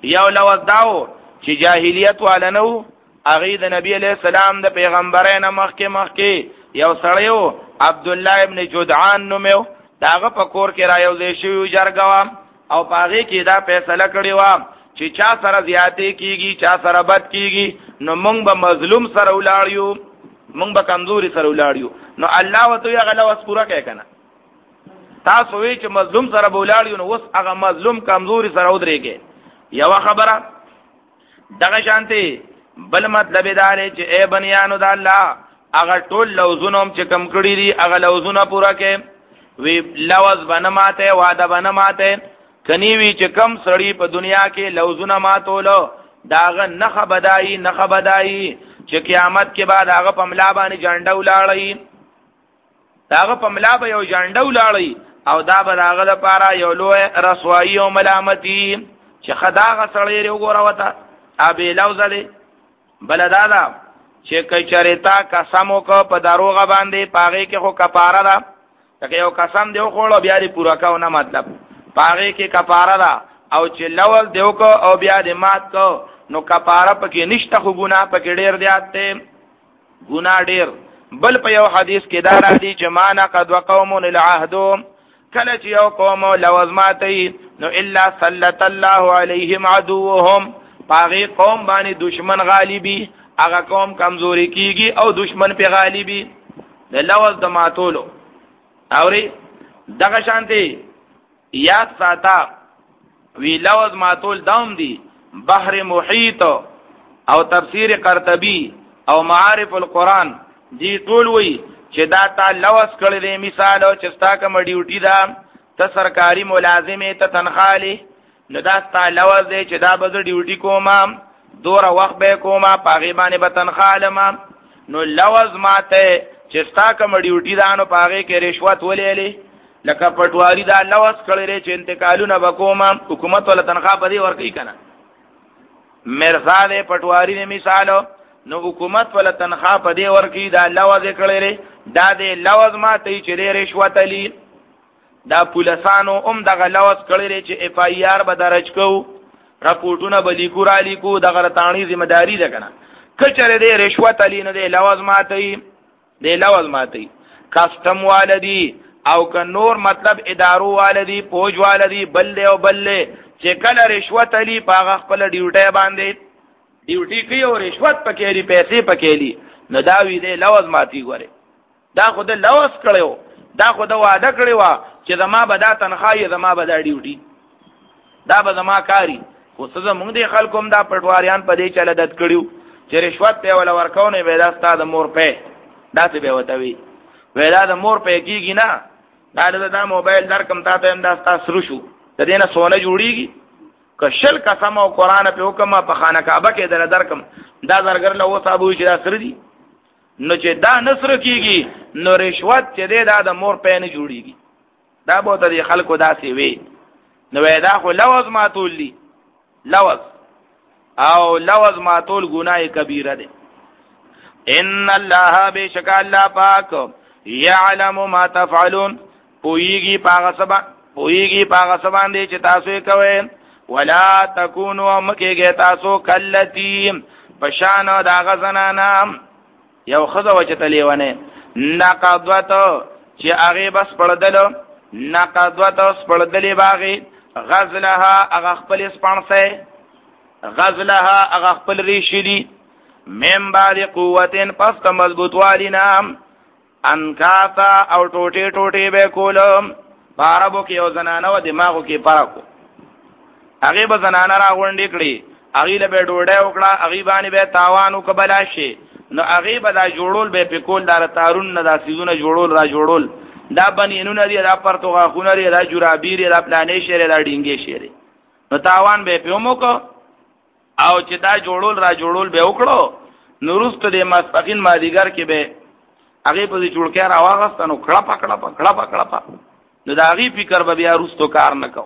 یو لوز داو چې جاهلیت والنو هغه د نبی علیہ السلام د پیغمبرانو مخکې مخکې یو سړیو عبد الله ابن جدعان نومو داغه په کور کې را یو ځای شو جرګوا او پاغه کې دا فیصله کړی و چې چا سره زیاتې کیږي چا سره بد کیږي نو مونږ به مظلوم سره ولاړیو مونږ به کمزوري سره ولاړیو نو الله وته یې غلا وس پورا کوي کنه تاسو وی چې مظلوم سره ولاړیو نو وس هغه مظلوم کمزوري سره ودرېږي یو خبره دغه شانتي بل مطلب دا لري چې اے بنیانو د الله هغه ټول لوزونو چې کم کړی دي هغه لوزونه پورا کوي وی لوز بنماته وعده بنماته کني وی چې کم سړی په دنیا کې لوزونه ماتولو داغه نخ بدایي نخ بدایي چې قیامت کې بعد هغه په ملا باندې جنډه ولاړی داغه په ملا به یو جنډه ولاړی او دا به هغه لپاره یو لوی رسوایی او ملامتي چې خداغه سړی وګوره وته ابي لوزله بلدادا چې کچریتا قسمو کو په دروغه باندې پاغه کې خو کفاره ده که یو قسم دیو خوړو بیا دې پورا کاو نه مطلب پاغه کې کفاره ده او چې لول دیو کو او بیا دې مات کو نو کفاره پکې نشته خو ګناه پکې ډیر دیاته ګناه ډیر بل په یو حدیث کې دا راځي چې معنا قد وقوم العهد کله چې یو قوم لوزماتي نو الا صلت الله عليهم عدوهم پاغه قوم باندې دشمن غالبي هغه قوم کمزوري کیږي او دشمن په غالبي د لوز د ماتولو اوري دغه شانتي یاد ساته وی لوز ماتول دوم دی بحر محیط او تفسیر قرطبی او معارف القرآن دی ټول وی چې دا تا لوز کړی دی مثال او چې ستا کوم ډیوټي ده ته سرکاري ملازمه ته تنخواله نو دا ستا لوز دی چې دا به ډیوټي کوم دوره وخت به کوم پاغي باندې به تنخواله ما نو لوز ماته چې ستا کوم ډیوټي ده نو پاغي کې رشوت ولېلې لکه پټواری دا لوز کړی چې انتقالونه وکوم حکومت ول تنخواه پدې ورکړي کنه مرزا دې پټواری نه مثالو نو حکومت ول تنخواه پدې ورکړي دا لوز کړی دا دې لوز ماته چې رشوت لې دا پولیسانو هم دغه لوز کړی چې اف ای آر به درج کو راپورټونه به لیکو را لیکو دغه تانی ذمہ داری ده کنه کچره دې رشوت لې نه دې لوز ماته دې لوز ماته کسٹم والدی او که نور مطلب ادارو والدی پوج والدی بل او بل چې کله رشوت علی پاغه خپل ډیوټي باندې ډیوټي کوي او رشوت پکې لري پیسې پکې لري نو دا وی دې لوز ماتي غره دا خود لوز کړو دا خود وعده کړو چې زما به دا تنخواه زما به دا ډیوټي دا به زما کاری خو څه زمونږ دي خلکو هم دا پټواریان په دې چل دد کړیو چې رشوت په ولا ورکونه به دا ستاسو مور په داسې به وتوي ویلا د مور په کېږي نه دا دا موبایل در کم تا ته انداز تاسو شو د دینه سونه جوړیږي کشل قسم او قران په حکم په خانه کعبه کې در درکم دا زرګر له وصابو چې دا سر دي نو چې دا نصر کیږي نو رشوت چې دا د مور په نه جوړیږي دا به ته خلکو داسې وي نو دا خو لوز ماتول دي لوز او لوز ماتول ګناه کبیره ده ان الله بشک الله پاک یعلم ما تفعلون پویږي پاغه سبا پویږي پاغه سبا دې چې تاسو یې کوئ ولا تکونوا مکهږي تاسو کلتی بشان داغه زنانا یو خزه وچتلی ونه نقضوت چې هغه بس پړدل نقضوت پړدلې باغی غزلها هغه خپل سپانسه غزلها هغه خپل ریشلی من بعد قوتن پس مضبوط والینا انکاتا او ټوټه ټوټه به کولم باربو کې او زنانه و دماغو کې پاکو هغه به زنانه را غونډې کړې هغه له به ډوډۍ وکړه هغه باندې به تاوانو قبلا شي نو هغه به دا جوړول به په کول دار تارون نه دا سيزونه جوړول را جوړول دا بنینونه دي دا پرتوغه خونه لري دا جورابیر دا پلانې شهر دا ډینګې شهر نو تاوان به پیومو کو او چې دا جوړول را جوړول به وکړو نورست د ماسپخین مادیګر کې به هغه په جوړ کې را واغستنو کړه پکړه پکړه پکړه نو دا غي فکر به بیا روستو کار نکاو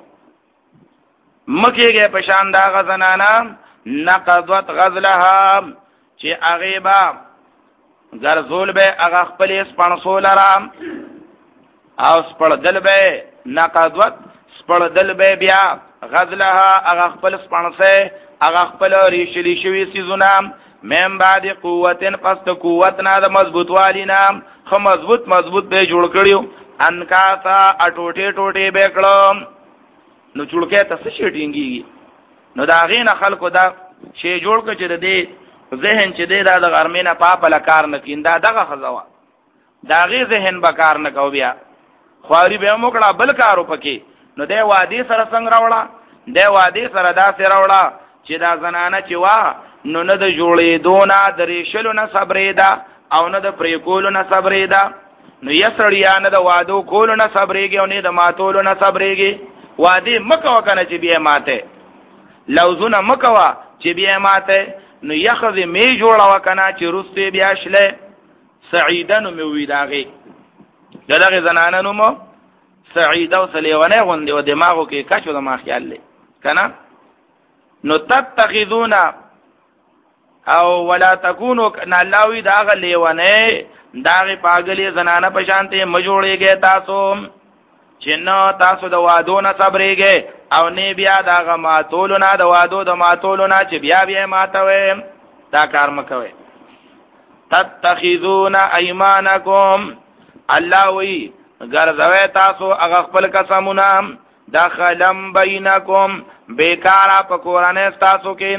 مکهږي پشان دا غزنانا نقضت غزلها چې هغه با غرزول به هغه خپل سپانسول را او سپړدل به نقضت سپړدل به بیا غزلها اغه خپل سپانسه اغه خپل ریشلی شوی سيزونه من بعد قوتن پس د قوت نه د مضبوط والینا خو مضبوط مضبوط به جوړ کړیو انکاسا اټوټه ټوټه به کړم نو چړکه تاسو شټینګي نو دا غینه خلکو دا شی جوړ کړي چې دې ذهن چې دې دا د غرمینه پاپ لکار نه کیندا دغه خزوا دا غي ذهن بکار نه کو بیا خواري به موکړه بل کارو پکې نو دې وادي سره څنګه راوړه دې وادي سره دا سره راوړه چې دا زنانه چې وا نو نه د جوړې دونه درې شلو نه صبرې ده او نه د پرې کولو نه صبرې ده نو یسړیا نه د وادو کولو نه صبرېږي او نه د ماتولو نه صبرېږي وادي مکو کنه چې بیا ماته لوزونه مکوا چې بیا ماته نو یخذ می جوړه وکنه چې روسته بیا شله سعیدن مې وی داغه دغه زنانه نو مو سعیده او سلیونه غوندې او دماغو کې کچو د ما خیال لې کنه نو تتخذون او ولا تکونو نالاوی داغه لیونه داغه پاگلی زنانه پشانته مجوړېږي تاسو چې نو تاسو د وادو نه صبرېږي او نه بیا داغه ماتولو نه د وادو د ماتولو نه چې بیا بیا ماتوي دا کار مکوي تتخذون ايمانكم الله وی ګرځوي تاسو هغه خپل قسمونه دخلم بینکم بیکارا پکورانه تاسو کې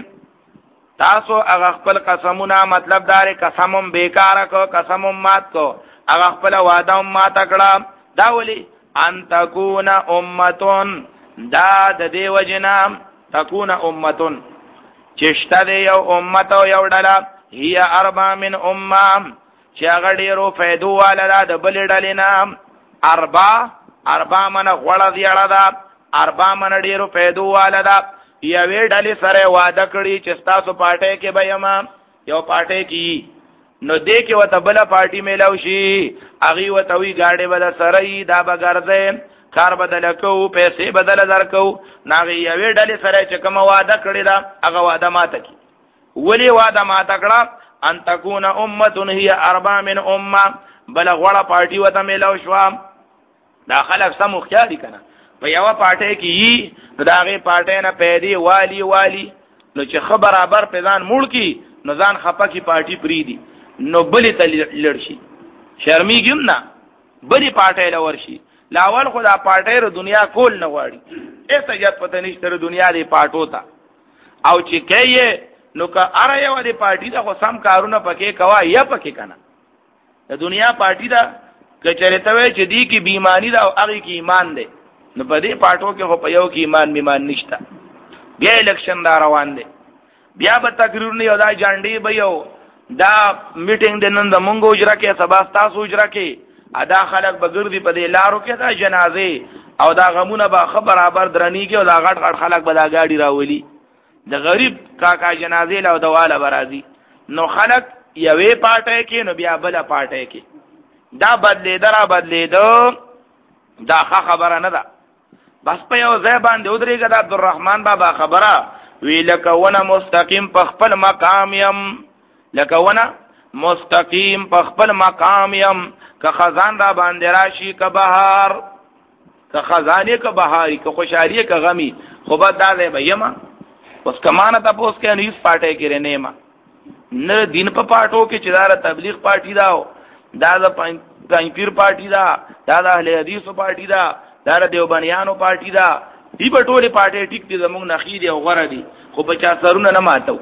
تاسو هغه خپل قسمونه مطلب دار قسمم بیکارا کو قسمم مات کو هغه خپل وعده مات کړه دا ولی ان تکون امتون دا د دیو جنا تکون امتون چشته دی یو امت او یو ډله هي اربع من امم چې هغه ډیرو فائدو والا د بل ډلې نام اربع اربع من غوړه دیړه دا اربع من ډیرو فائدو والا دا یوې ډلې سره وعده کړی چې تاسو پارټي کې به یما یو پارټي کې نو دې کې وته بل پارټي میلاو شي اغي وته وی گاډي بل سره ای دا بغرځه کار بدل کو پیسې بدل درکو ناغي یوې ډلې سره چې کوم وعده کړی دا هغه وعده ماته کی ولی وعده ماته کړه ان تکون امه هي اربع من امه بل غوړه پارټي وته میلاو شو دا خلک سم خیالي کنه په یو پارټي کې داغه پارټي نه پیدي والی والی نو چې خبر برابر پیدان موړ کی نو ځان خپه کی پارټي پری دي نو بلی ته لړشي شرمېږم نه بلی پارټي لورشي لاول خدا پارټي ر دنیا کول نه غواړي ایسه یت پته نشته دنیا دی پارټو تا او چې کایې نو که اره یو دی پارټي دا خو سم کارونه پکې کوا یا پکې کنه د دنیا پارټي دا کچریته وي چې دی کی بیمانی دا او هغه کی ایمان دی نو په دې پارټو کې خو په یو کې ایمان میمان نشته بیا الیکشن دا روان دی بیا به تقریر نه یو دا جانډي به یو دا میټینګ د نن د مونږ اجرا کې سبا تاسو اجرا کې ادا خلک بغردي په دې لارو کې دا جنازه او دا غمونه به خبر برابر درنی کې او دا غټ غټ خلک به دا گاډي راولي د غریب کاکا جنازه له دواله برازي نو خلک یوې پارټي کې نو بیا بل پارټي کې دا بدلې درا بدلې دو دا خبره نه ده بس په یو ځای باندې ودرېګه د عبدالرحمن بابا خبره وی لکه ونه مستقیم په خپل مقام يم لکه ونه مستقیم په خپل مقام يم که خزان را باندې راشي که بهار که خزانه که بهاري که خوشحالي که غمي خو بد دا به یما اوس کمانه تاسو کې انیس پټه کې رنه ما نه دین په پټو کې چې دا تبلیغ پارټي دا دا د پنځپیر پارټي دا دا د اهل حدیثو پارټي دا دا د دیوبانیانو پارټي دا دی په ټوله پارټي ټیک دي زموږ نخې دی او غره دي خو په چا سرونه نه ماتو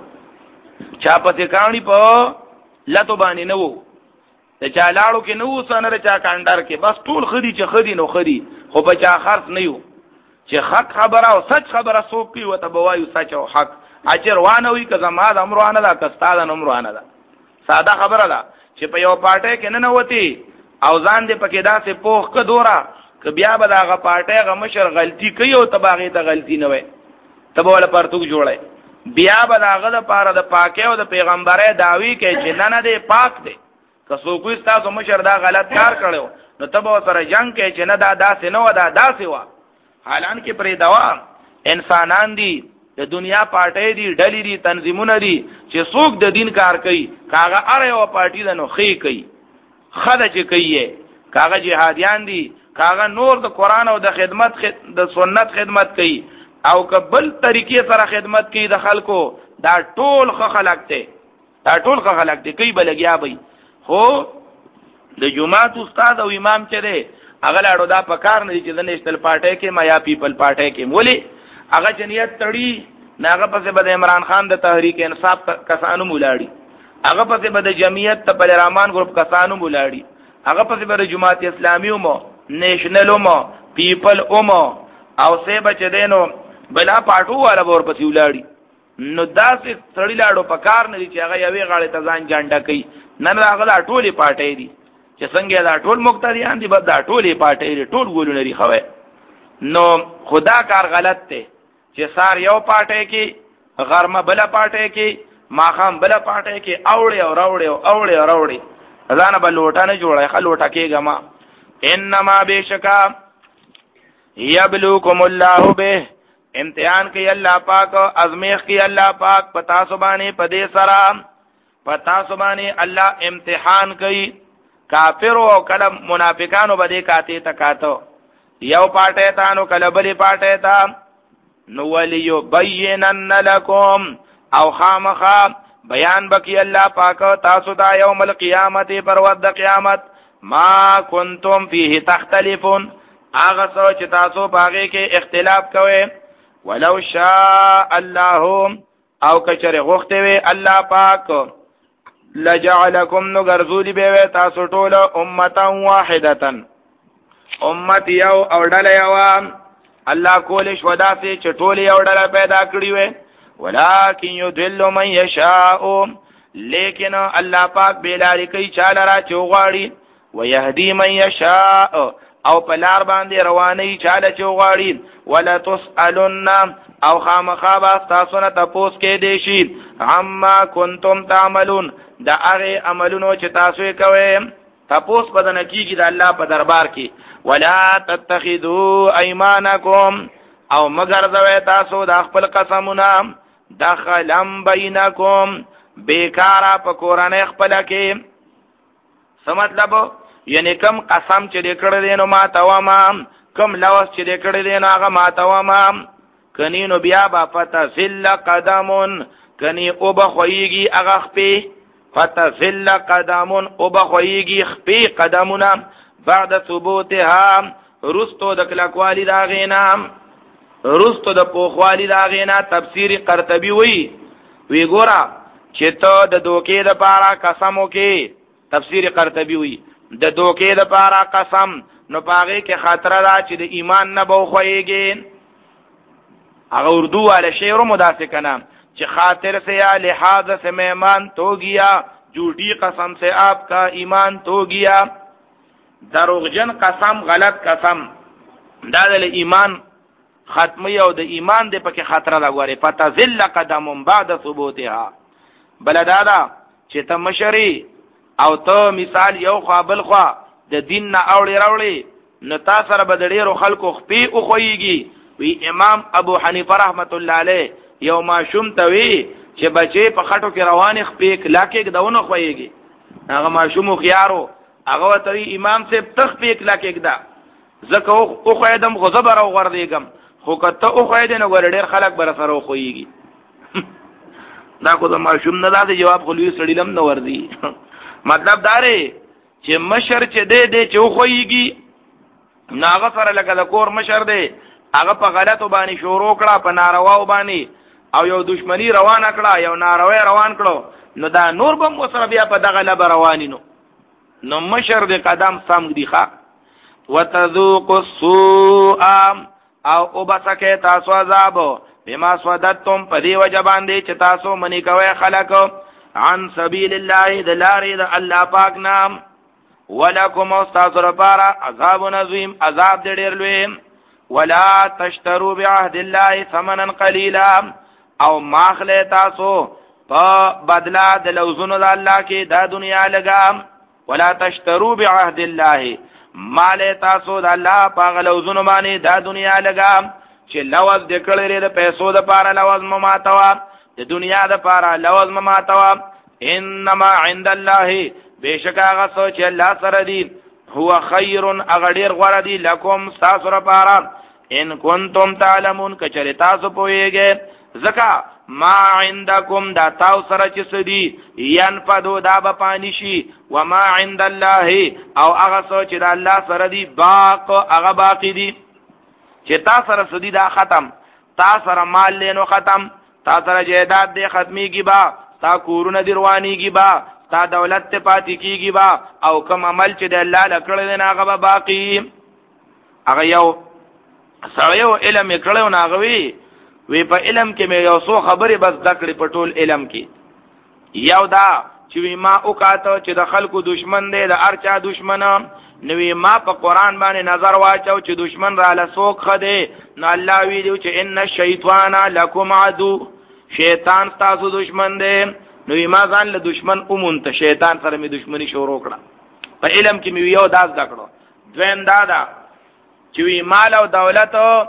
چا په کاڼي په لاتو باندې نه وو ته چا لاړو کې نو سنره چا کاندار کې بس ټول خدي چې خدي نو خدي خو په چا خرڅ نه یو چې حق خبره او سچ خبره څوک کوي وته بوایو سچ او حق اجر وانه وي که زما د امروانه دا کستاد امروانه دا ساده خبره ده چې په یو پارټي کې نه نوتی او ځان دې پکې داسې پوخ ک دورا ک بیا به داغه پارټي غ مشر غلطي کوي او تباغه ته غلطي نه وي تبول پرتوک جوړي بیا به داغه د پاره د پاکه او د پیغمبره داوی کوي چې نه نه دې پاک دې که څوک وي تاسو مشر دا غلط کار کړو نو تبو سره جنگ کوي چې نه دا داسې نه ودا داسې وا حالان کې پرې دوا انسانان دي د دنیا پارټي دي ډلې دي تنظیمونه دي چې څوک د دین کار کوي کاغه اره او پارټي د نو خې کوي خدای چې کوي کاغه جهادیان دي کاغه نور د قران او د خدمت خد... د سنت خدمت کوي او قبل طریقې سره خدمت کوي د خلکو دا ټول خ خلق ته دا ټول خ خلق دي کوي بلګیا وي خو د جمعات استاد او امام چې دی هغه لاړو دا پکار نه دي چې د نېشنل پارټي کې ما یا پیپل پارټي کې مولي هغه جنیت تړي ناغه پسې بد عمران خان د تحریک انصاف کسانو مولاړي هغه پسې بد جمعیت ته بل رحمان ګروپ کسانو مولاړي هغه پسې بد جماعت اسلامي مو نېشنل مو پیپل اومو او سه بچ دینو بلا پاټو والا ور پسې ولاړي نو داسې سړی لاړو پکار نه دي چې هغه یوې غاړې ته ځان جانډه کوي نن هغه ټولې پاټې دي چې څنګه دا ټول مقتدیان دي بد دا ټولې پاټې دي ټول ګولونه لري خوي نو خدا کار غلط ته چې سار یو پاټې کې غرمه بل پاټې کې ماخام بل پاټې کې اوړې او راوړې او اوړې او راوړې ځان به لوټه نه جوړه خل لوټه کېګه ما انما بشکا یبلوکم الله به امتحان کی الله پاک ازمیخ کی الله پاک پتا سبحانه پدې سرا پتا سبحانه الله امتحان کوي کافر او کله منافقانو بده کاته تکاتو یو پاټه تانو کله بلی پاټه تا نو ولیو بینن لکم او خامخا بیان بکی الله پاک تاسو ته یوم القیامت پر ود قیامت ما کنتم فیه تختلفون هغه څو چې تاسو باغې کې اختلاف کوئ ولو شاء الله او کچره غوښته وي الله پاک لجعلکم نو ګرځولي به تاسو ټول امه واحده امت یو او ډله یو الله کول شو داسې چې ټول یو ډله پیدا کړی وي ولکن یذل من یشاء لیکن الله پاک بیلاری کوي چاله را چوغاړي ويهدي من يشاء او پلار باندې رواني چاله چوغاړي ولا تسالون او خامخابا تاسو نه تاسو کې دي شي عما کنتم تعملون دا هغه عملونو چې تاسو کوي تاسو بدن کیږي د الله په دربار کې ولا تتخذوا ايمانكم او مگر زوی تاسو د خپل قسمونه دخلم بینکم بیکارا په قران خپل کې څه مطلب یعنی کم قسم چې دکړه دینو ما توام کم لوس چې دکړه دینو هغه ما توام کني نو بیا با فتزل قدمون کني او بخويږي هغه خپې فتزل قدمون او بخويږي خپې قدمونه بعد ثبوتها رستو د کلکوالی دا غینا رستو د پوخوالی دا غینا تفسیر قرطبی وی وی ګورا چې ته د دوکې د پاره قسم وکې تفسیر قرطبی وی د دوکې د پاره قسم نو پاغه کې خطر را چې د ایمان نه بو خوېږي هغه اردو والا شعر مدافع کنا چې خاطر سے یا لحاظ سے مہمان تو گیا جھوٹی قسم سے آپ کا ایمان تو گیا دروغجن قسم غلط قسم دا د ایمان ختمی او د ایمان د پکې خطر لګوري فتزل قدم بعد ثبوتها بلدادا چې ته مشری او ته مثال یو قابل خوا د دین نه اوړي راوړي نو تاسو سره به ډیرو خلکو خپې او خوېږي وی امام ابو حنیفه رحمت الله علیه یو ماشوم ته وی چې بچي په خټو کې روان خپې کلاکې دونه خوېږي هغه ماشوم خيارو هغه ته امام صاحب تخپې کلاکې دا زکه او خوېدم خو زبر او غردېګم خو کته او خوېدنه ګور ډیر خلک بر سره خوېږي دا کو د ماشوم نه دا جواب خو لوي سړیلم نه وردی مطلب دا دی چې مشر چې دې دې چې خوېږي ناغه سره لکه د کور مشر دی هغه په غلطو باندې شروع کړه په نارواو باندې او یو دشمنی روان کړه یو ناروا روان کړه نو دا نور بم وسره بیا په دغه لب روانینو نو مشر دې قدم سم دی ښا وتذوق السوء او وبسکه تاسو عذاب بما سودتم پدی وجبان دی چې تاسو منی کوي خلق عن سبیل الله دلاری د الله پاک نام ولکم استغفر پارا عذاب عظیم عذاب دې ډیر لوی ولا تشتروا بعهد الله ثمنا قليلا او ماخله تاسو په بدلا د لوزونو د الله کې دا دنیا لګام ولا تشتروا بعهد الله مال تاسو د الله په لوزونو باندې دا دنیا لګام چې لوز د کړې د پیسو د پاره لوز مماتوا د دنیا د پاره لوز مماتوا انما عند الله بشکا غسو چې الله سره دی هو خیر اغډیر غره دی لکم تاسو لپاره ان کنتم تعلمون کچری تاسو پوهیږئ زکا ما عندکم دا تاسو سره چې سدي ينفدو دا به پانی شي و ما عند الله او هغه څه چې د الله سره دی باق هغه باقی دي چې تاسو سره سدي دا ختم تاسو سره مال لینو ختم تاسو سره جیدات دی ختميږي با تا کورونه دروانيږي با تا دولت ته پاتې کیږي با او کوم عمل چې د الله لکړل نه هغه باقی هغه یو سره یو علم کړو نه غوي وی په علم کې مې یو څو خبرې بس ذکر په ټول علم کې یو دا چې ما او کاته چې د خلکو دشمن دی د ارچا دشمن نو ما په قران باندې نظر واچو چې دشمن را لسوک خده نو الله ویلو چې ان الشیطان لکم عدو شیطان تاسو دشمن دی نو ما ځان له دشمن اومونته شیطان سره می دشمنی شروع کړه په علم کې مې یو داس دکړو دویم دا دا چې مال او دولت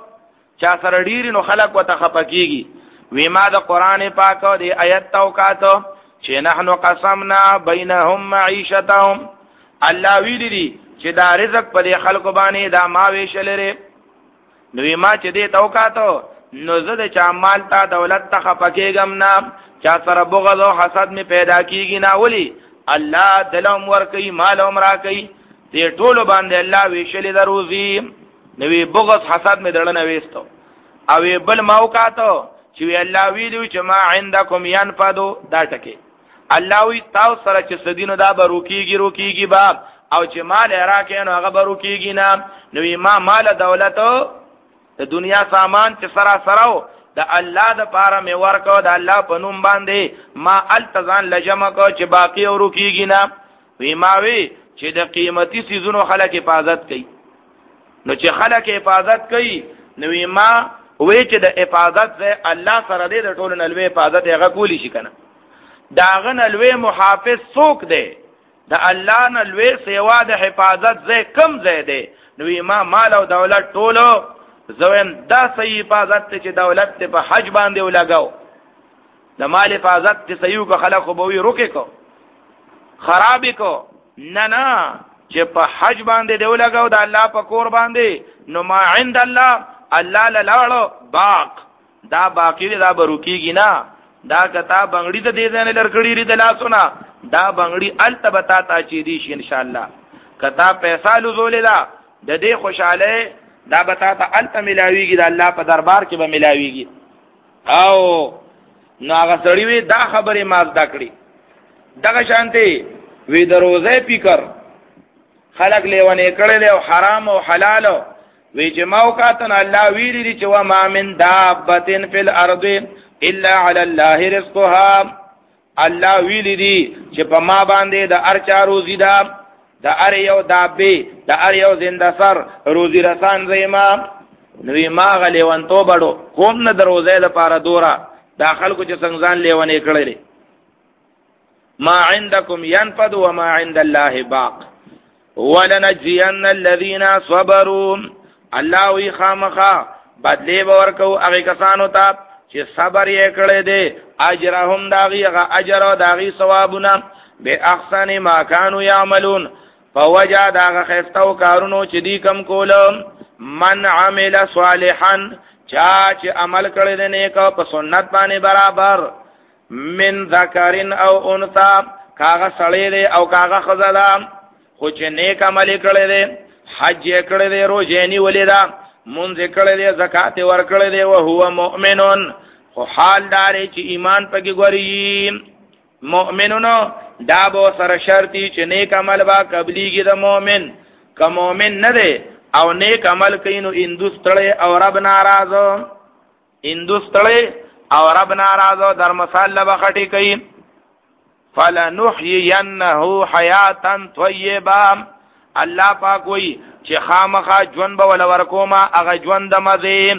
چا سره ډیر نو خلق وته خپکیږي وی ما د قران پاک او د آیت توقاتو چې نحنو قسمنا بینهم معیشتهم الله ویلی دي چې دا رزق په خلق باندې دا ما ویشل لري نو ما چې دې توقاتو نو زه د چا مال ته دولت ته خپکیږم نه چا سره بغض او حسد می پیدا کیږي نه ولی الله دلم ور کوي مال عمره کوي دې ټول باندې الله ویشل دروزي نوی بغض حسد می درنه وېستو او بل موقعاتو چې الله ویلو چې ما عندکم ينفدو دا ټکی الله وی تاسو سره چې سدینو دا بروکیږي روکیږي باب او چې مال راکې نو هغه بروکیږي نه نوی ما مال دولت د دنیا سامان چې سره سره د الله د پاره می ورکو د الله په نوم باندې ما التزان لجمع کو چې باقی او روکیږي نه وی ما وی چې د قیمتي سيزونو خلک حفاظت کوي نو چې خلک حفاظت کوي نو ما وې چې د حفاظت زه الله سره دې د ټولو نلوي حفاظت هغه کولی شي کنه داغه نلوي محافظ څوک دی د الله نلوي سیوا د حفاظت زه کم زه دی نو ما مال او دولت ټولو زوین دا صحیح حفاظت چې دولت په حج باندې ولګاو د مال حفاظت چې صحیح کو خلک به وي روکه کو خراب کو نه نه چې په حج باندې دی ولګاو د الله په کور باندې نو ما عند الله الله لاړو باق دا باقی دا بروکیږي نه دا کتا بنگړی ته دې نه لړکړی ری د لاسونه دا بنگړی التبتا تا چي دي شي ان شاء الله کتا پیسې لزول لا د دې خوشاله دا بتا ته الت ملاویږي د الله په دربار کې به ملاویږي او نو هغه سړی وی دا خبره ما زده کړی دغه شانتي وی د روزه فکر خلق لیونه کړل او حرام او حلال وی چې موقاتن الله ویری دي چې و ما من دابتن فی الارض الا علی الله رزقها الله ویری دي چې په ما باندې د ارچا روزی دا د ار یو دابه د ار یو زنده سر روزی رسان زېما نو ما غلی وانتو بڑو کوم نه دروازه د پاره دورا داخل کو چې څنګه ځان لیونه کړل ما عندكم ينفد وما عند الله باق ولنجزين الذين صبروا الله وی خامخا بدلی ورکو هغه کسانو ته چې صبر یې کړی دی اجرهم داغي هغه اجر او داغي ثوابونه به احسن ما كانوا يعملون فوجد هغه خستو کارونو چې دی کم کولم من عمل صالحا چا چې عمل کړی دی نیک په سنت باندې برابر من ذکرین او انثى کاغه سړی دی او کاغه خزاله خو چې نیک عمل کړی دی حج کړی دی روزه نیولې ده مونږ کړی دی زکات ورکړی دی او هو مؤمنون خو حال دار چې ایمان پکې ګوري مؤمنونو دا به سره شرطي چې نیک عمل با قبليږي د مؤمن که مؤمن نه دی او نیک عمل کوي نو اندوستړی او رب ناراض اندوستړی او رب ناراض در مصالح بخټي کوي فلنحيينه حیاتا طیبه الله پاک وی چې خامخا ژوند به ول ورکوما هغه ژوند مزه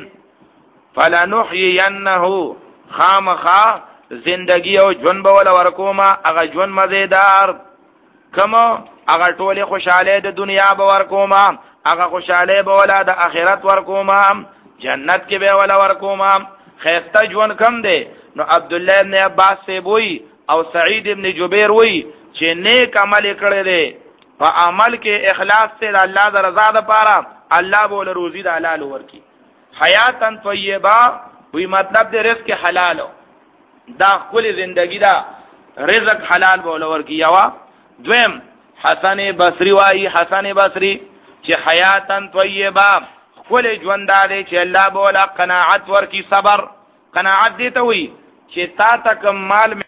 فلنحيينه خامخا زندگی او ژوند به ول ورکوما هغه ژوند مزیدار کما هغه ټوله خوشاله د دنیا به ورکوما هغه خوشاله به ول د آخرت ورکوما جنت کې به ول ورکوما خیسته ژوند کم دی نو عبد الله ابن عباس سے وی او سعید ابن جبیر وی چې نیک عمل کړی دی په عمل کې اخلاص ته الله د رضا لپاره الله بوله روزي د حلال ورکی حیاتن طیبه وی مطلب دې رزق حلالو دا کل زندگی دا رزق حلال بولور کیوا. دویم حسن بصری وای حسن بصری چې حیاتن طیبه کل ژوند دې چې الله بولا قناعت ورکی صبر. قناعت دې ته وی چې تا تک مال